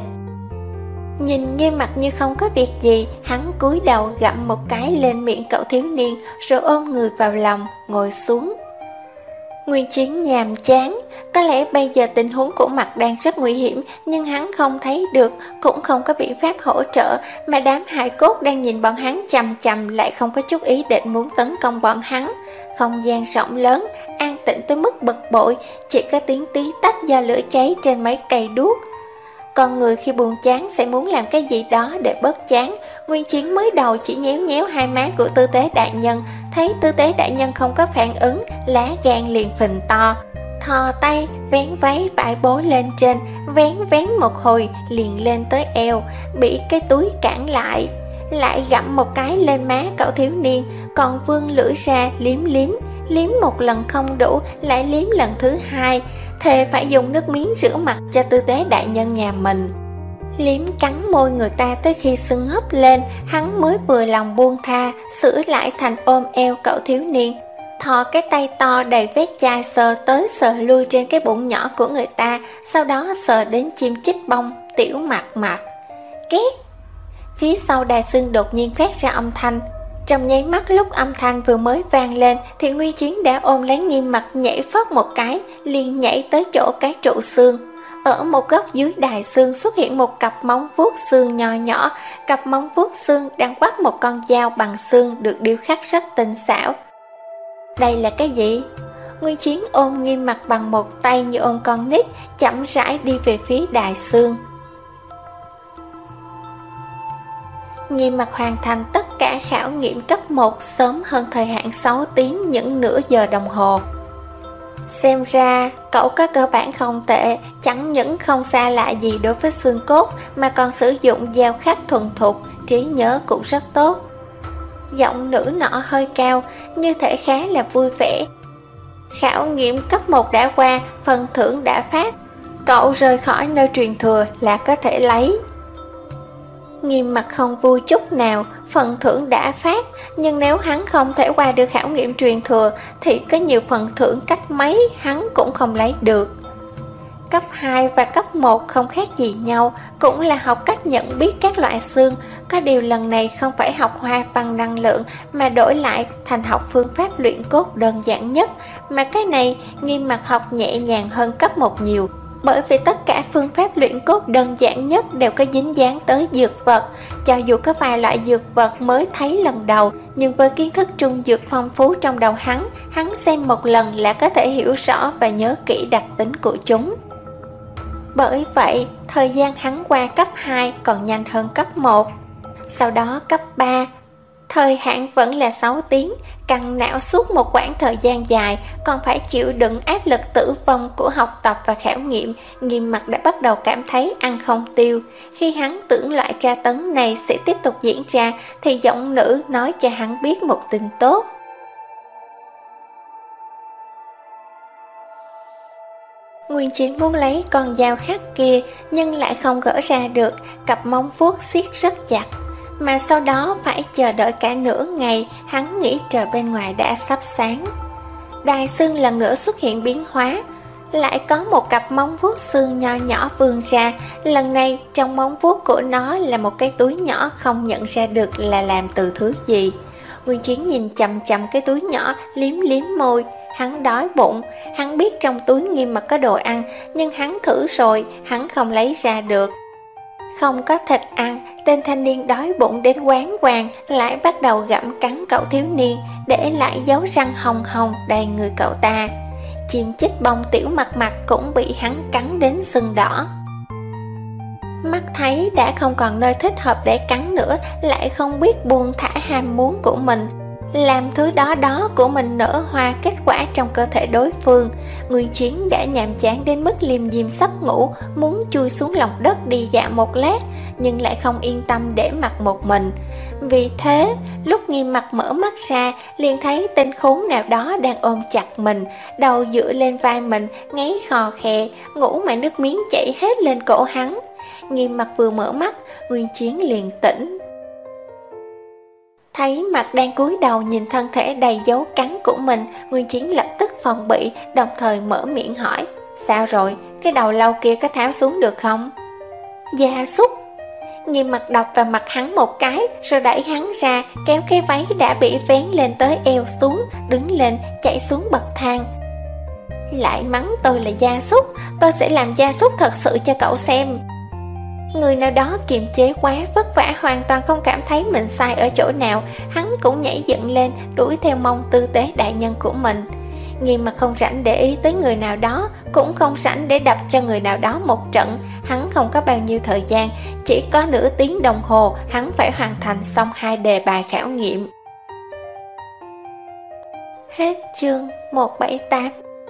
Nhìn Nghiêm Mặc như không có việc gì, hắn cúi đầu gặm một cái lên miệng cậu thiếu niên, rồi ôm người vào lòng, ngồi xuống. Nguyên Chiến nhàm chán, có lẽ bây giờ tình huống của Mặc đang rất nguy hiểm, nhưng hắn không thấy được, cũng không có biện pháp hỗ trợ, mà đám hài cốt đang nhìn bọn hắn chằm chằm lại không có chút ý định muốn tấn công bọn hắn. Không gian rộng lớn, an tĩnh tới mức bực bội, chỉ có tiếng tí tách do lửa cháy trên mấy cây đuốc. Con người khi buồn chán sẽ muốn làm cái gì đó để bớt chán. Nguyên Chiến mới đầu chỉ nhéo nhéo hai má của Tư Tế đại nhân, thấy Tư Tế đại nhân không có phản ứng, lá gan liền phình to. Thò tay vén váy vải bố lên trên, vén vén một hồi liền lên tới eo, bị cái túi cản lại. Lại gặm một cái lên má cậu thiếu niên, còn vươn lưỡi ra liếm liếm. Liếm một lần không đủ, lại liếm lần thứ hai, thề phải dùng nước miếng rửa mặt cho Tư Tế đại nhân nhà mình. Liếm cắn môi người ta tới khi sưng húp lên, hắn mới vừa lòng buông tha, sửa lại thành ôm eo cậu thiếu niên. Thò cái tay to đầy vết chai sờ tới sờ lui trên cái bụng nhỏ của người ta, sau đó sờ đến chim chích bông, tiểu mặt mặt. Két! Phía sau đài xương đột nhiên phát ra âm thanh. Trong nháy mắt lúc âm thanh vừa mới vang lên thì Nguyên Chiến đã ôm lấy Nghiêm Mặc, nhảy phót một cái, liền nhảy tới chỗ cái trụ xương. Ở một góc dưới đài xương xuất hiện một cặp móng vuốt xương nhỏ nhỏ. Cặp móng vuốt xương đang quắt một con dao bằng xương được điêu khắc rất tinh xảo. Đây là cái gì? Nguyên Chiến ôm Nghiêm Mặc bằng một tay như ôm con nít, chậm rãi đi về phía đài xương. Nghiêm Mặc hoàn thành tất cả khảo nghiệm cấp một sớm hơn thời hạn sáu tiếng những nửa giờ đồng hồ. Xem ra cậu có cơ bản không tệ, chẳng những không xa lạ gì đối với xương cốt mà còn sử dụng dao khắc thuần thục, trí nhớ cũng rất tốt. Giọng nữ nọ hơi cao, như thể khá là vui vẻ. Khảo nghiệm cấp một đã qua, phần thưởng đã phát, cậu rời khỏi nơi truyền thừa là có thể lấy. Nghiêm mặt không vui chút nào, phần thưởng đã phát, nhưng nếu hắn không thể qua được khảo nghiệm truyền thừa thì có nhiều phần thưởng cách mấy hắn cũng không lấy được. Cấp hai và cấp một không khác gì nhau, cũng là học cách nhận biết các loại xương, có điều lần này không phải học hoa văn năng lượng mà đổi lại thành học phương pháp luyện cốt đơn giản nhất, mà cái này Nghiêm mặt học nhẹ nhàng hơn cấp một nhiều. Bởi vì tất cả phương pháp luyện cốt đơn giản nhất đều có dính dáng tới dược vật, cho dù có vài loại dược vật mới thấy lần đầu, nhưng với kiến thức trung dược phong phú trong đầu hắn, hắn xem một lần là có thể hiểu rõ và nhớ kỹ đặc tính của chúng. Bởi vậy, thời gian hắn qua cấp hai còn nhanh hơn cấp một. Sau đó cấp ba, thời hạn vẫn là sáu tiếng, căng não suốt một quãng thời gian dài, còn phải chịu đựng áp lực tử vong của học tập và khảo nghiệm. Nghiêm mặt đã bắt đầu cảm thấy ăn không tiêu. Khi hắn tưởng loại tra tấn này sẽ tiếp tục diễn ra, thì giọng nữ nói cho hắn biết một tin tốt. Nguyên Chiến muốn lấy con dao khắc kia, nhưng lại không gỡ ra được, cặp móng vuốt siết rất chặt. Mà sau đó phải chờ đợi cả nửa ngày, hắn nghĩ trời bên ngoài đã sắp sáng. Đài xương lần nữa xuất hiện biến hóa, lại có một cặp móng vuốt xương nho nhỏ vươn ra. Lần này trong móng vuốt của nó là một cái túi nhỏ không nhận ra được là làm từ thứ gì. Nguyên Chiến nhìn chằm chằm cái túi nhỏ, liếm liếm môi. Hắn đói bụng, hắn biết trong túi Nghiêm mặt có đồ ăn, nhưng hắn thử rồi, hắn không lấy ra được. Không có thịt ăn, tên thanh niên đói bụng đến quán quàng, lại bắt đầu gặm cắn cậu thiếu niên, để lại dấu răng hồng hồng đầy người cậu ta. Chim chích bông tiểu mặt mặt cũng bị hắn cắn đến sưng đỏ. Mắt thấy đã không còn nơi thích hợp để cắn nữa, lại không biết buông thả ham muốn của mình, làm thứ đó đó của mình nở hoa kết quả trong cơ thể đối phương. Nguyên Chiến đã nhàm chán đến mức liêm diêm sắp ngủ, muốn chui xuống lòng đất đi dạo một lát, nhưng lại không yên tâm để mặc một mình. Vì thế, lúc Nghiêm mặt mở mắt ra, liền thấy tên khốn nào đó đang ôm chặt mình, đầu dựa lên vai mình, ngáy khò khè, ngủ mà nước miếng chảy hết lên cổ hắn. Nghiêm mặt vừa mở mắt, Nguyên Chiến liền tỉnh. Thấy mặt đang cúi đầu nhìn thân thể đầy dấu cắn của mình, Nguyên Chiến lập tức phòng bị, đồng thời mở miệng hỏi: sao rồi, cái đầu lâu kia có tháo xuống được không? Gia súc. Nghiêm mặt đập vào mặt hắn một cái, rồi đẩy hắn ra, kéo cái váy đã bị vén lên tới eo xuống, đứng lên, chạy xuống bậc thang. Lại mắng tôi là gia súc, tôi sẽ làm gia súc thật sự cho cậu xem. Người nào đó kiềm chế quá vất vả, hoàn toàn không cảm thấy mình sai ở chỗ nào, hắn cũng nhảy dựng lên, đuổi theo mông tư tế đại nhân của mình. Nghiêm mặt không rảnh để ý tới người nào đó, cũng không rảnh để đập cho người nào đó một trận. Hắn không có bao nhiêu thời gian, chỉ có nửa tiếng đồng hồ, hắn phải hoàn thành xong hai đề bài khảo nghiệm. Hết chương một bảy tám.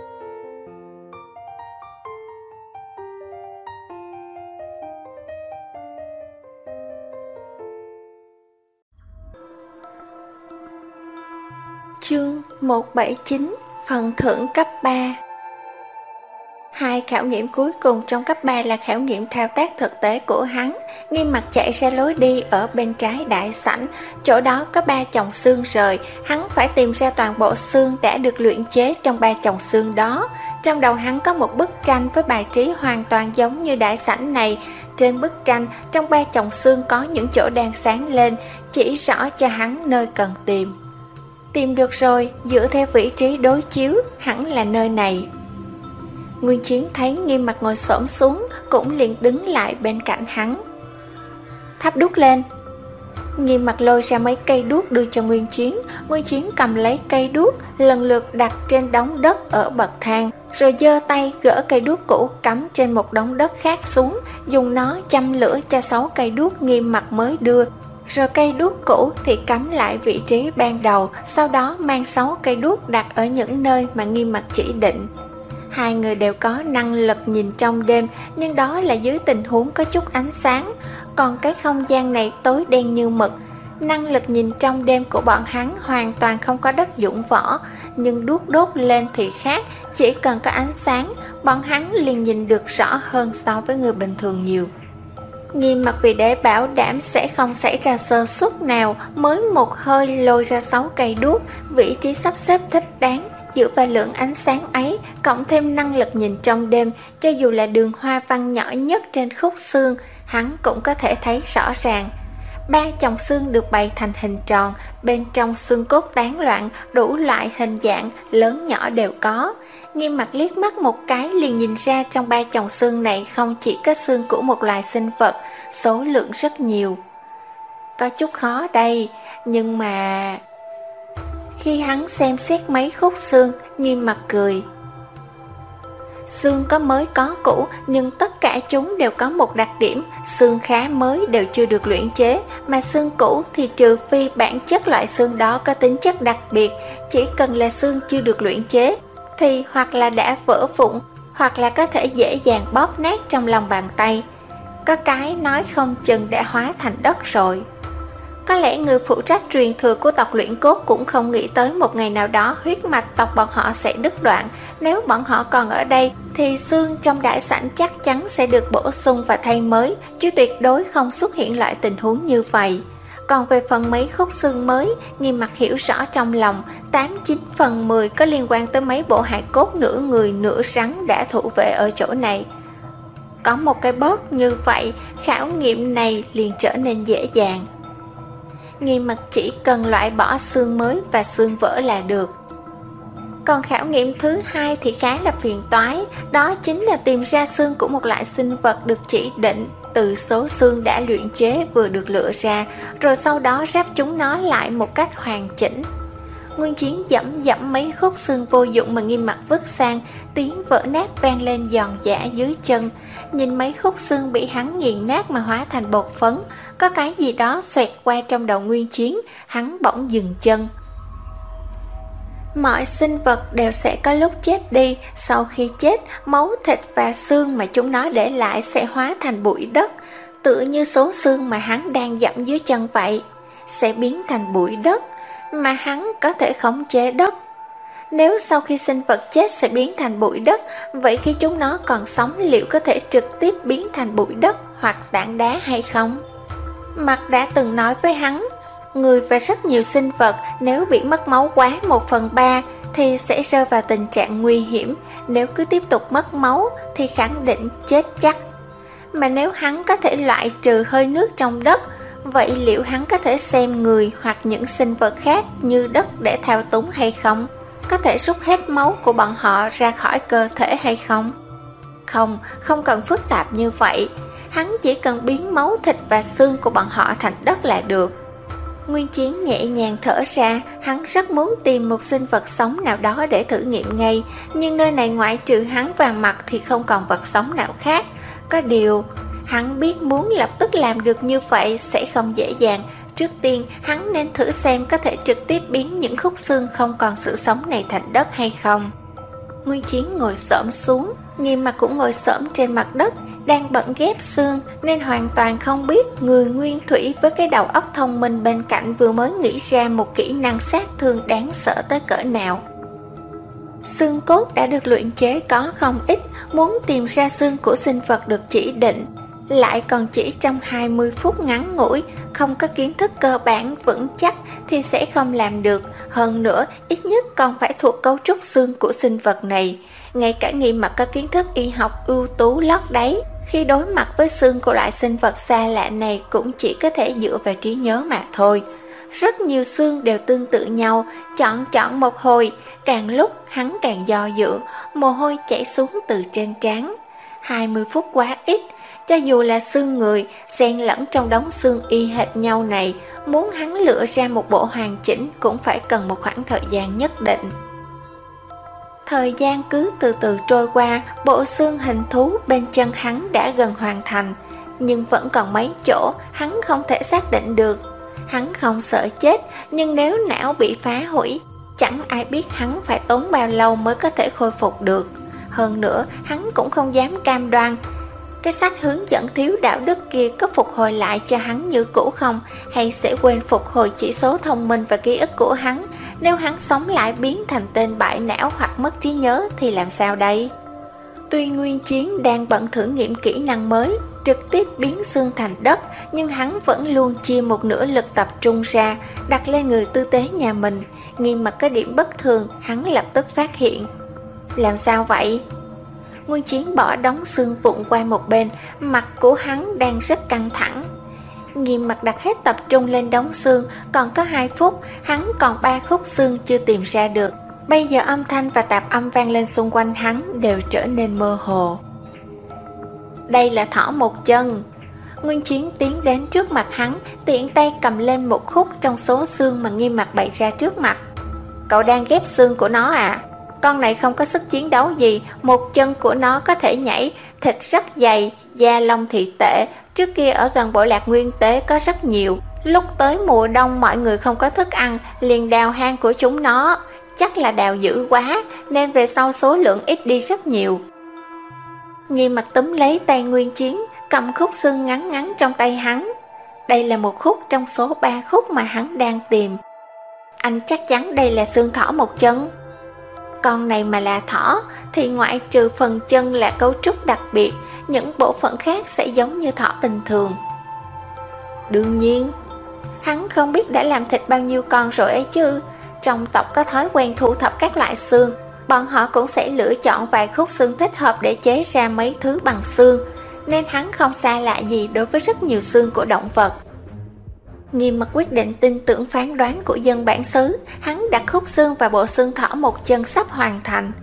Chương một bảy chín, phần thưởng cấp ba. Hai khảo nghiệm cuối cùng trong cấp ba là khảo nghiệm thao tác thực tế của hắn. Nghiêm mặt chạy ra lối đi ở bên trái đại sảnh, chỗ đó có ba chồng xương rời, hắn phải tìm ra toàn bộ xương đã được luyện chế trong ba chồng xương đó. Trong đầu hắn có một bức tranh với bài trí hoàn toàn giống như đại sảnh này. Trên bức tranh, trong ba chồng xương có những chỗ đang sáng lên, chỉ rõ cho hắn nơi cần tìm. Tìm được rồi, dựa theo vị trí đối chiếu, hẳn là nơi này. Nguyên Chiến thấy Nghiêm mặt ngồi xổm xuống, cũng liền đứng lại bên cạnh hắn. Thắp đuốc lên. Nghiêm mặt lôi ra mấy cây đuốc đưa cho Nguyên Chiến. Nguyên Chiến cầm lấy cây đuốc, lần lượt đặt trên đống đất ở bậc thang, rồi giơ tay gỡ cây đuốc cũ cắm trên một đống đất khác xuống, dùng nó châm lửa cho sáu cây đuốc Nghiêm mặt mới đưa. Rồi cây đuốc cũ thì cắm lại vị trí ban đầu, sau đó mang sáu cây đuốc đặt ở những nơi mà Nghiêm mặt chỉ định. Hai người đều có năng lực nhìn trong đêm, nhưng đó là dưới tình huống có chút ánh sáng, còn cái không gian này tối đen như mực. Năng lực nhìn trong đêm của bọn hắn hoàn toàn không có đất dụng võ, nhưng đuốc đốt lên thì khác, chỉ cần có ánh sáng, bọn hắn liền nhìn được rõ hơn so với người bình thường nhiều. Nghiêm mặt vì để bảo đảm sẽ không xảy ra sơ suất nào, mới một hơi lôi ra sáu cây đuốc, vị trí sắp xếp thích đáng. Dựa vào lượng ánh sáng ấy, cộng thêm năng lực nhìn trong đêm, cho dù là đường hoa văn nhỏ nhất trên khúc xương, hắn cũng có thể thấy rõ ràng. Ba chồng xương được bày thành hình tròn, bên trong xương cốt tán loạn, đủ loại hình dạng, lớn nhỏ đều có. Nghiêm mặt liếc mắt một cái liền nhìn ra trong ba chồng xương này không chỉ có xương của một loài sinh vật, số lượng rất nhiều. Có chút khó đây, nhưng mà... Khi hắn xem xét mấy khúc xương, Nghiêm mặt cười. Xương có mới có cũ, nhưng tất cả chúng đều có một đặc điểm, xương khá mới đều chưa được luyện chế, mà xương cũ thì trừ phi bản chất loại xương đó có tính chất đặc biệt, chỉ cần là xương chưa được luyện chế, thì hoặc là đã vỡ vụn, hoặc là có thể dễ dàng bóp nát trong lòng bàn tay. Có cái nói không chừng đã hóa thành đất rồi. Có lẽ người phụ trách truyền thừa của tộc luyện cốt cũng không nghĩ tới một ngày nào đó huyết mạch tộc bọn họ sẽ đứt đoạn. Nếu bọn họ còn ở đây thì xương trong đại sảnh chắc chắn sẽ được bổ sung và thay mới, chứ tuyệt đối không xuất hiện loại tình huống như vậy. Còn về phần mấy khúc xương mới, Nghiêm mặt hiểu rõ trong lòng, tám chín phần mười có liên quan tới mấy bộ hài cốt nửa người nửa rắn đã thủ vệ ở chỗ này. Có một cái bóp như vậy, khảo nghiệm này liền trở nên dễ dàng. Nghiêm mặt chỉ cần loại bỏ xương mới và xương vỡ là được. Còn khảo nghiệm thứ hai thì khá là phiền toái, đó chính là tìm ra xương của một loại sinh vật được chỉ định từ số xương đã luyện chế vừa được lựa ra, rồi sau đó ráp chúng nó lại một cách hoàn chỉnh. Nguyên Chiến dẫm dẫm mấy khúc xương vô dụng mà Nghiêm mặt vứt sang, tiếng vỡ nát vang lên giòn giã dưới chân. Nhìn mấy khúc xương bị hắn nghiền nát mà hóa thành bột phấn, có cái gì đó xoẹt qua trong đầu Nguyên Chiến, hắn bỗng dừng chân. Mọi sinh vật đều sẽ có lúc chết đi, sau khi chết, máu thịt và xương mà chúng nó để lại sẽ hóa thành bụi đất, tựa như số xương mà hắn đang dẫm dưới chân vậy, sẽ biến thành bụi đất, mà hắn có thể khống chế đất. Nếu sau khi sinh vật chết sẽ biến thành bụi đất, vậy khi chúng nó còn sống liệu có thể trực tiếp biến thành bụi đất hoặc tảng đá hay không? Mặt đã từng nói với hắn, người và rất nhiều sinh vật nếu bị mất máu quá một phần ba thì sẽ rơi vào tình trạng nguy hiểm, nếu cứ tiếp tục mất máu thì khẳng định chết chắc. Mà nếu hắn có thể loại trừ hơi nước trong đất, vậy liệu hắn có thể xem người hoặc những sinh vật khác như đất để thao túng hay không? Có thể rút hết máu của bọn họ ra khỏi cơ thể hay không? Không, không cần phức tạp như vậy. Hắn chỉ cần biến máu thịt và xương của bọn họ thành đất là được. Nguyên Chiến nhẹ nhàng thở ra, hắn rất muốn tìm một sinh vật sống nào đó để thử nghiệm ngay, nhưng nơi này ngoại trừ hắn và Mặt thì không còn vật sống nào khác. Có điều, hắn biết muốn lập tức làm được như vậy sẽ không dễ dàng. Trước tiên, hắn nên thử xem có thể trực tiếp biến những khúc xương không còn sự sống này thành đất hay không. Nguyên Chiến ngồi xổm xuống, Nghiêm mặt cũng ngồi xổm trên mặt đất, đang bận ghép xương nên hoàn toàn không biết người nguyên thủy với cái đầu óc thông minh bên cạnh vừa mới nghĩ ra một kỹ năng sát thương đáng sợ tới cỡ nào. Xương cốt đã được luyện chế có không ít, muốn tìm ra xương của sinh vật được chỉ định, lại còn chỉ trong hai mươi phút ngắn ngủi, không có kiến thức cơ bản vững chắc thì sẽ không làm được. Hơn nữa, ít nhất còn phải thuộc cấu trúc xương của sinh vật này. Ngay cả Nghiêm mặt có kiến thức y học ưu tú lót đáy, khi đối mặt với xương của loại sinh vật xa lạ này cũng chỉ có thể dựa vào trí nhớ mà thôi. Rất nhiều xương đều tương tự nhau, chọn chọn một hồi, càng lúc hắn càng do dự, mồ hôi chảy xuống từ trên trán. hai mươi phút quá ít, cho dù là xương người, xen lẫn trong đống xương y hệt nhau này, muốn hắn lựa ra một bộ hoàn chỉnh cũng phải cần một khoảng thời gian nhất định. Thời gian cứ từ từ trôi qua, bộ xương hình thú bên chân hắn đã gần hoàn thành, nhưng vẫn còn mấy chỗ hắn không thể xác định được. Hắn không sợ chết, nhưng nếu não bị phá hủy, chẳng ai biết hắn phải tốn bao lâu mới có thể khôi phục được. Hơn nữa, hắn cũng không dám cam đoan cái sách hướng dẫn thiếu đạo đức kia có phục hồi lại cho hắn như cũ không, hay sẽ quên phục hồi chỉ số thông minh và ký ức của hắn. Nếu hắn sống lại biến thành tên bại não hoặc mất trí nhớ thì làm sao đây? Tuy Nguyên Chiến đang bận thử nghiệm kỹ năng mới, trực tiếp biến xương thành đất, nhưng hắn vẫn luôn chia một nửa lực tập trung ra, đặt lên người tư tế nhà mình. Nghiêm Mặc có điểm bất thường, hắn lập tức phát hiện. Làm sao vậy? Nguyên Chiến bỏ đống xương vụn qua một bên, mặt của hắn đang rất căng thẳng. Nghiêm Mặc đặt hết tập trung lên đống xương, còn có hai phút, hắn còn ba khúc xương chưa tìm ra được. Bây giờ âm thanh và tạp âm vang lên xung quanh hắn đều trở nên mơ hồ. Đây là thỏ một chân. Nguyên Chiến tiến đến trước mặt hắn, tiện tay cầm lên một khúc trong số xương mà Nghiêm Mặc bày ra trước mặt. Cậu đang ghép xương của nó à? Con này không có sức chiến đấu gì, một chân của nó có thể nhảy, thịt rất dày, da lông thì tệ. Trước kia ở gần bộ lạc Nguyên Tế có rất nhiều. Lúc tới mùa đông mọi người không có thức ăn, liền đào hang của chúng nó. Chắc là đào dữ quá, nên về sau số lượng ít đi rất nhiều. Nghiêm Mặc túm lấy tay Nguyên Chiến, cầm khúc xương ngắn ngắn trong tay hắn. Đây là một khúc trong số ba khúc mà hắn đang tìm. Anh chắc chắn đây là xương thỏ một chân. Con này mà là thỏ thì ngoại trừ phần chân là cấu trúc đặc biệt, những bộ phận khác sẽ giống như thỏ bình thường. Đương nhiên, hắn không biết đã làm thịt bao nhiêu con rồi ấy chứ. Trong tộc có thói quen thu thập các loại xương, bọn họ cũng sẽ lựa chọn vài khúc xương thích hợp để chế ra mấy thứ bằng xương, nên hắn không xa lạ gì đối với rất nhiều xương của động vật. Nghiêm Mặc quyết định tin tưởng phán đoán của dân bản xứ, hắn đặt khúc xương và bộ xương thỏ một chân sắp hoàn thành.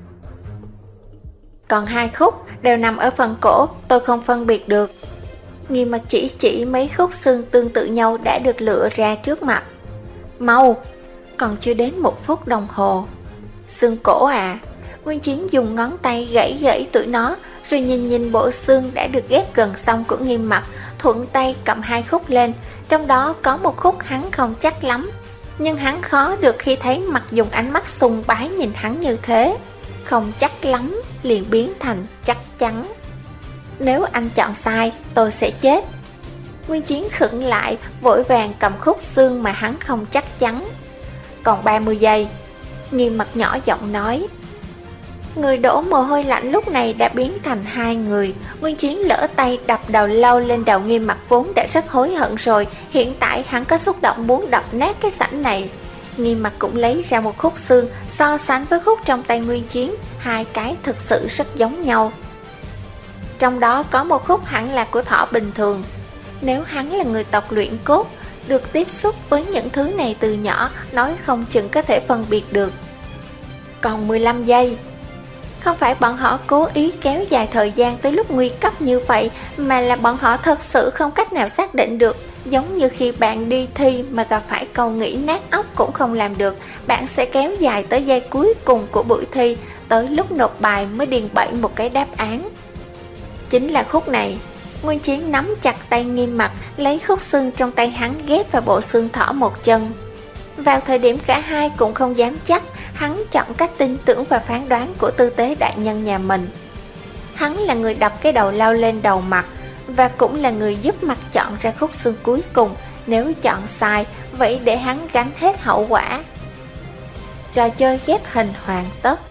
Còn hai khúc đều nằm ở phần cổ, tôi không phân biệt được. Nghiêm Mặc chỉ chỉ mấy khúc xương tương tự nhau đã được lựa ra trước mặt. Mau! Còn chưa đến một phút đồng hồ. Xương cổ à? Nguyên Chiến dùng ngón tay gãy gãy tụi nó, rồi nhìn nhìn bộ xương đã được ghép gần xong của Nghiêm Mặc, thuận tay cầm hai khúc lên. Trong đó có một khúc hắn không chắc lắm, nhưng hắn khó được khi thấy Mặc dùng ánh mắt sùng bái nhìn hắn như thế. Không chắc lắm liền biến thành chắc chắn. Nếu anh chọn sai, tôi sẽ chết. Nguyên Chiến khựng lại, vội vàng cầm khúc xương mà hắn không chắc chắn. Còn ba mươi giây. Nghiêm Mặc nhỏ giọng nói. Người đổ mồ hôi lạnh lúc này đã biến thành hai người. Nguyên Chiến lỡ tay đập đầu lâu lên đầu Nghiêm Mặc vốn đã rất hối hận rồi. Hiện tại hắn có xúc động muốn đập nát cái sảnh này. Nghiêm Mặc cũng lấy ra một khúc xương, so sánh với khúc trong tay Nguyên Chiến, hai cái thực sự rất giống nhau. Trong đó có một khúc hẳn là của thỏ bình thường. Nếu hắn là người tộc luyện cốt, được tiếp xúc với những thứ này từ nhỏ, nói không chừng có thể phân biệt được. Còn mười lăm giây. Không phải bọn họ cố ý kéo dài thời gian tới lúc nguy cấp như vậy, mà là bọn họ thật sự không cách nào xác định được. Giống như khi bạn đi thi mà gặp phải câu nghĩ nát óc cũng không làm được, bạn sẽ kéo dài tới giây cuối cùng của buổi thi, tới lúc nộp bài mới điền bậy một cái đáp án. Chính là khúc này. Nguyên Chiến nắm chặt tay Nghiêm Mặc, lấy khúc xương trong tay hắn ghép vào bộ xương thỏ một chân. Vào thời điểm cả hai cũng không dám chắc, hắn chọn cách tin tưởng và phán đoán của tư tế đại nhân nhà mình. Hắn là người đập cái đầu lao lên đầu Mặc, và cũng là người giúp Mặc chọn ra khúc xương cuối cùng. Nếu chọn sai, vậy để hắn gánh hết hậu quả. Trò chơi ghép hình hoàn tất.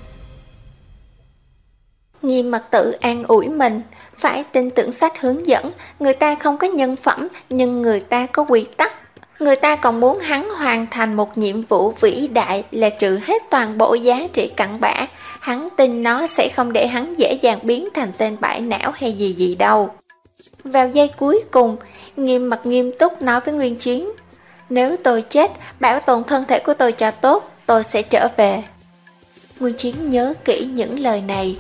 Nghiêm Mặc tự an ủi mình, phải tin tưởng sách hướng dẫn. Người ta không có nhân phẩm, nhưng người ta có quy tắc. Người ta còn muốn hắn hoàn thành một nhiệm vụ vĩ đại là trừ hết toàn bộ giá trị cặn bã. Hắn tin nó sẽ không để hắn dễ dàng biến thành tên bãi não hay gì gì đâu. Vào giây cuối cùng, Nghiêm Mặc nghiêm túc nói với Nguyên Chiến. Nếu tôi chết, bảo tồn thân thể của tôi cho tốt, tôi sẽ trở về. Nguyên Chiến nhớ kỹ những lời này.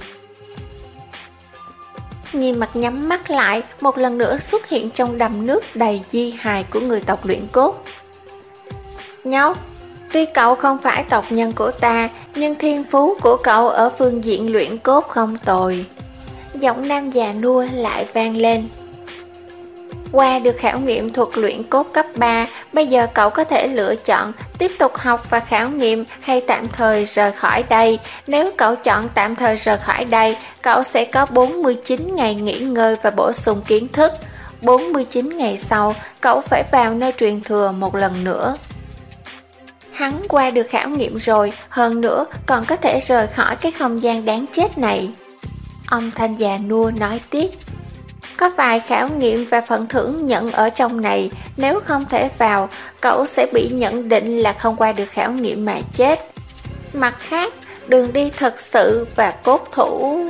Nghiêm Mặc nhắm mắt lại, một lần nữa xuất hiện trong đầm nước đầy di hài của người tộc luyện cốt. Nhóc, tuy cậu không phải tộc nhân của ta, nhưng thiên phú của cậu ở phương diện luyện cốt không tồi. Giọng nam già nua lại vang lên. Qua được khảo nghiệm thuật luyện cốt cấp ba, bây giờ cậu có thể lựa chọn tiếp tục học và khảo nghiệm hay tạm thời rời khỏi đây? Nếu cậu chọn tạm thời rời khỏi đây, cậu sẽ có bốn mươi chín ngày nghỉ ngơi và bổ sung kiến thức. bốn mươi chín ngày sau, cậu phải vào nơi truyền thừa một lần nữa. Hắn qua được khảo nghiệm rồi, hơn nữa còn có thể rời khỏi cái không gian đáng chết này. Ông thanh già nua nói tiếp. Có vài khảo nghiệm và phần thưởng nhận ở trong này, nếu không thể vào, cậu sẽ bị nhận định là không qua được khảo nghiệm mà chết. Mặt khác, đường đi thật sự và cốt thủ.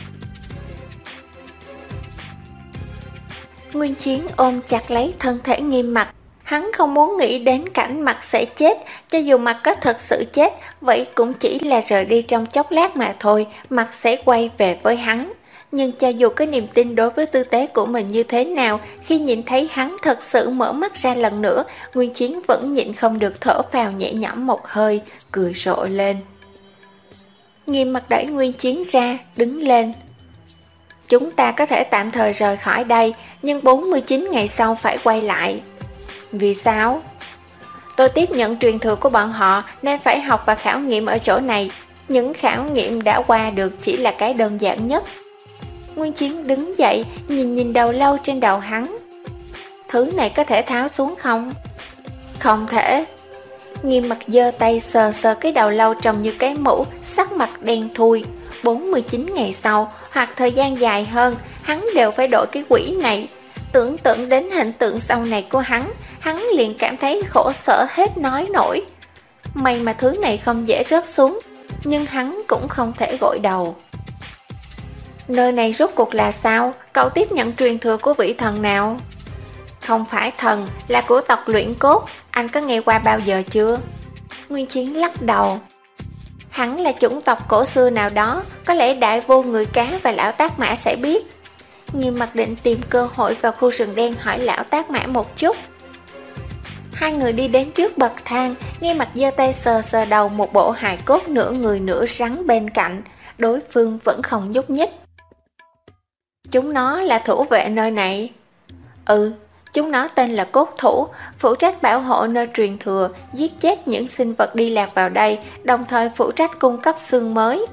Nguyên Chiến ôm chặt lấy thân thể Nghiêm Mặc. Hắn không muốn nghĩ đến cảnh Mặc sẽ chết, cho dù Mặc có thật sự chết, vậy cũng chỉ là rời đi trong chốc lát mà thôi, Mặc sẽ quay về với hắn. Nhưng cho dù có niềm tin đối với tư tế của mình như thế nào, khi nhìn thấy hắn thật sự mở mắt ra lần nữa, Nguyên Chiến vẫn nhịn không được thở phào nhẹ nhõm một hơi, cười rộ lên. Nghiêm Mặc đẩy Nguyên Chiến ra, đứng lên. Chúng ta có thể tạm thời rời khỏi đây, nhưng bốn mươi chín ngày sau phải quay lại. Vì sao? Tôi tiếp nhận truyền thừa của bọn họ nên phải học và khảo nghiệm ở chỗ này. Những khảo nghiệm đã qua được chỉ là cái đơn giản nhất. Nguyên Chiến đứng dậy, nhìn nhìn đầu lâu trên đầu hắn. Thứ này có thể tháo xuống không? Không thể. Nghiêm Mặc giơ tay sờ sờ cái đầu lâu trông như cái mũ, sắc mặt đen thui. bốn mươi chín ngày sau, hoặc thời gian dài hơn, hắn đều phải đổi cái quỷ này. Tưởng tượng đến hình tượng sau này của hắn, hắn liền cảm thấy khổ sở hết nói nổi. May mà thứ này không dễ rớt xuống, nhưng hắn cũng không thể gội đầu. Nơi này rốt cuộc là sao? Cậu tiếp nhận truyền thừa của vị thần nào? Không phải thần, là của tộc Luyện Cốt. Anh có nghe qua bao giờ chưa? Nguyên Chiến lắc đầu. Hắn là chủng tộc cổ xưa nào đó, có lẽ Đại Vô Người Cá và Lão Tác Mã sẽ biết. Nghiêm Mặc định tìm cơ hội vào khu rừng đen hỏi Lão Tác Mã một chút. Hai người đi đến trước bậc thang, Nghiêm Mặc giơ tay sờ sờ đầu một bộ hài cốt nửa người nửa rắn bên cạnh. Đối phương vẫn không nhúc nhích. Chúng nó là thủ vệ nơi này. Ừ, chúng nó tên là cốt thủ, phụ trách bảo hộ nơi truyền thừa, giết chết những sinh vật đi lạc vào đây, đồng thời phụ trách cung cấp xương mới.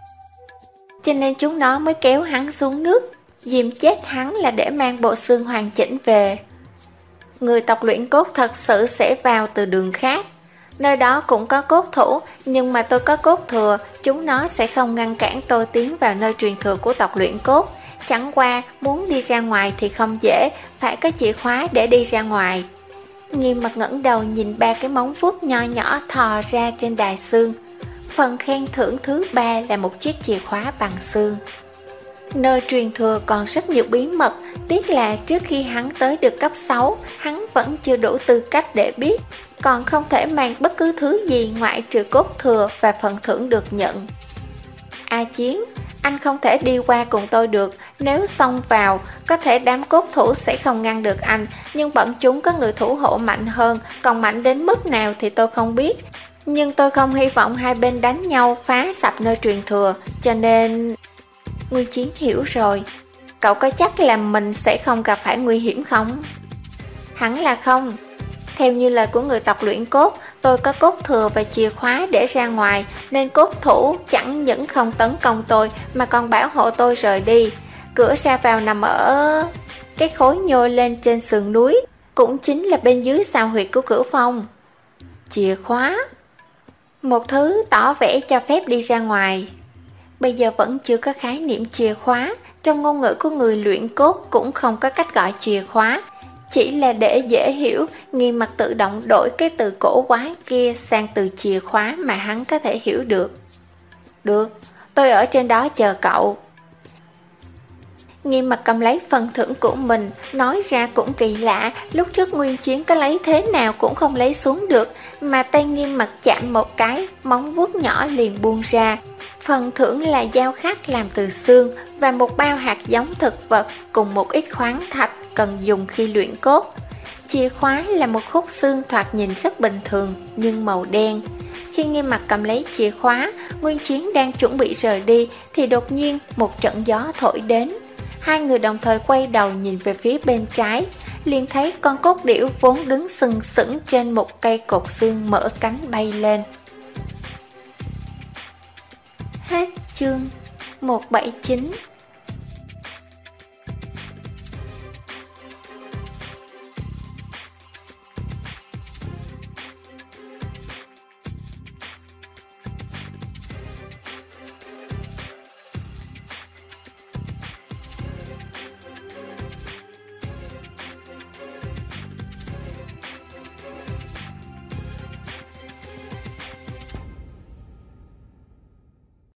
Cho nên chúng nó mới kéo hắn xuống nước, dìm chết hắn là để mang bộ xương hoàn chỉnh về. Người tộc Luyện Cốt thật sự sẽ vào từ đường khác. Nơi đó cũng có cốt thủ, nhưng mà tôi có cốt thừa, chúng nó sẽ không ngăn cản tôi tiến vào nơi truyền thừa của tộc Luyện Cốt. Chẳng qua muốn đi ra ngoài thì không dễ, phải có chìa khóa để đi ra ngoài. Nghiêm Mặc ngẩng đầu nhìn ba cái móng vuốt nho nhỏ thò ra trên đài xương. Phần khen thưởng thứ ba là một chiếc chìa khóa bằng xương. Nơi truyền thừa còn rất nhiều bí mật, tiếc là trước khi hắn tới được cấp sáu, hắn vẫn chưa đủ tư cách để biết, còn không thể mang bất cứ thứ gì ngoại trừ cốt thừa và phần thưởng được nhận. A Chiến, anh không thể đi qua cùng tôi được, nếu xông vào, có thể đám cốt thủ sẽ không ngăn được anh, nhưng bọn chúng có người thủ hộ mạnh hơn, còn mạnh đến mức nào thì tôi không biết. Nhưng tôi không hy vọng hai bên đánh nhau phá sập nơi truyền thừa, cho nên... Nguyên Chiến hiểu rồi. Cậu có chắc là mình sẽ không gặp phải nguy hiểm không? Hẳn là không. Theo như lời của người tộc Luyện Cốt, tôi có cốt thừa và chìa khóa để ra ngoài, nên cốt thủ chẳng những không tấn công tôi mà còn bảo hộ tôi rời đi. Cửa ra vào nằm ở cái khối nhô lên trên sườn núi, cũng chính là bên dưới sao huyệt của cửa phong. Chìa khóa, một thứ tỏ vẻ cho phép đi ra ngoài. Bây giờ vẫn chưa có khái niệm chìa khóa, trong ngôn ngữ của người Luyện Cốt cũng không có cách gọi chìa khóa. Chỉ là để dễ hiểu, Nghiêm Mặc tự động đổi cái từ cổ quái kia sang từ chìa khóa mà hắn có thể hiểu được. Được, tôi ở trên đó chờ cậu. Nghiêm Mặc cầm lấy phần thưởng của mình, nói ra cũng kỳ lạ, lúc trước Nguyên Chiến có lấy thế nào cũng không lấy xuống được, mà tay Nghiêm Mặc chạm một cái, móng vuốt nhỏ liền buông ra. Phần thưởng là dao khắc làm từ xương và một bao hạt giống thực vật cùng một ít khoáng thạch cần dùng khi luyện cốt. Chìa khóa là một khúc xương thoạt nhìn rất bình thường nhưng màu đen. Khi Nghiêm Mặc cầm lấy chìa khóa, Nguyên Chiến đang chuẩn bị rời đi thì đột nhiên một trận gió thổi đến. Hai người đồng thời quay đầu nhìn về phía bên trái. liền thấy con cốt điểu vốn đứng sừng sững trên một cây cột xương mở cánh bay lên. Hết chương một trăm bảy mươi chín.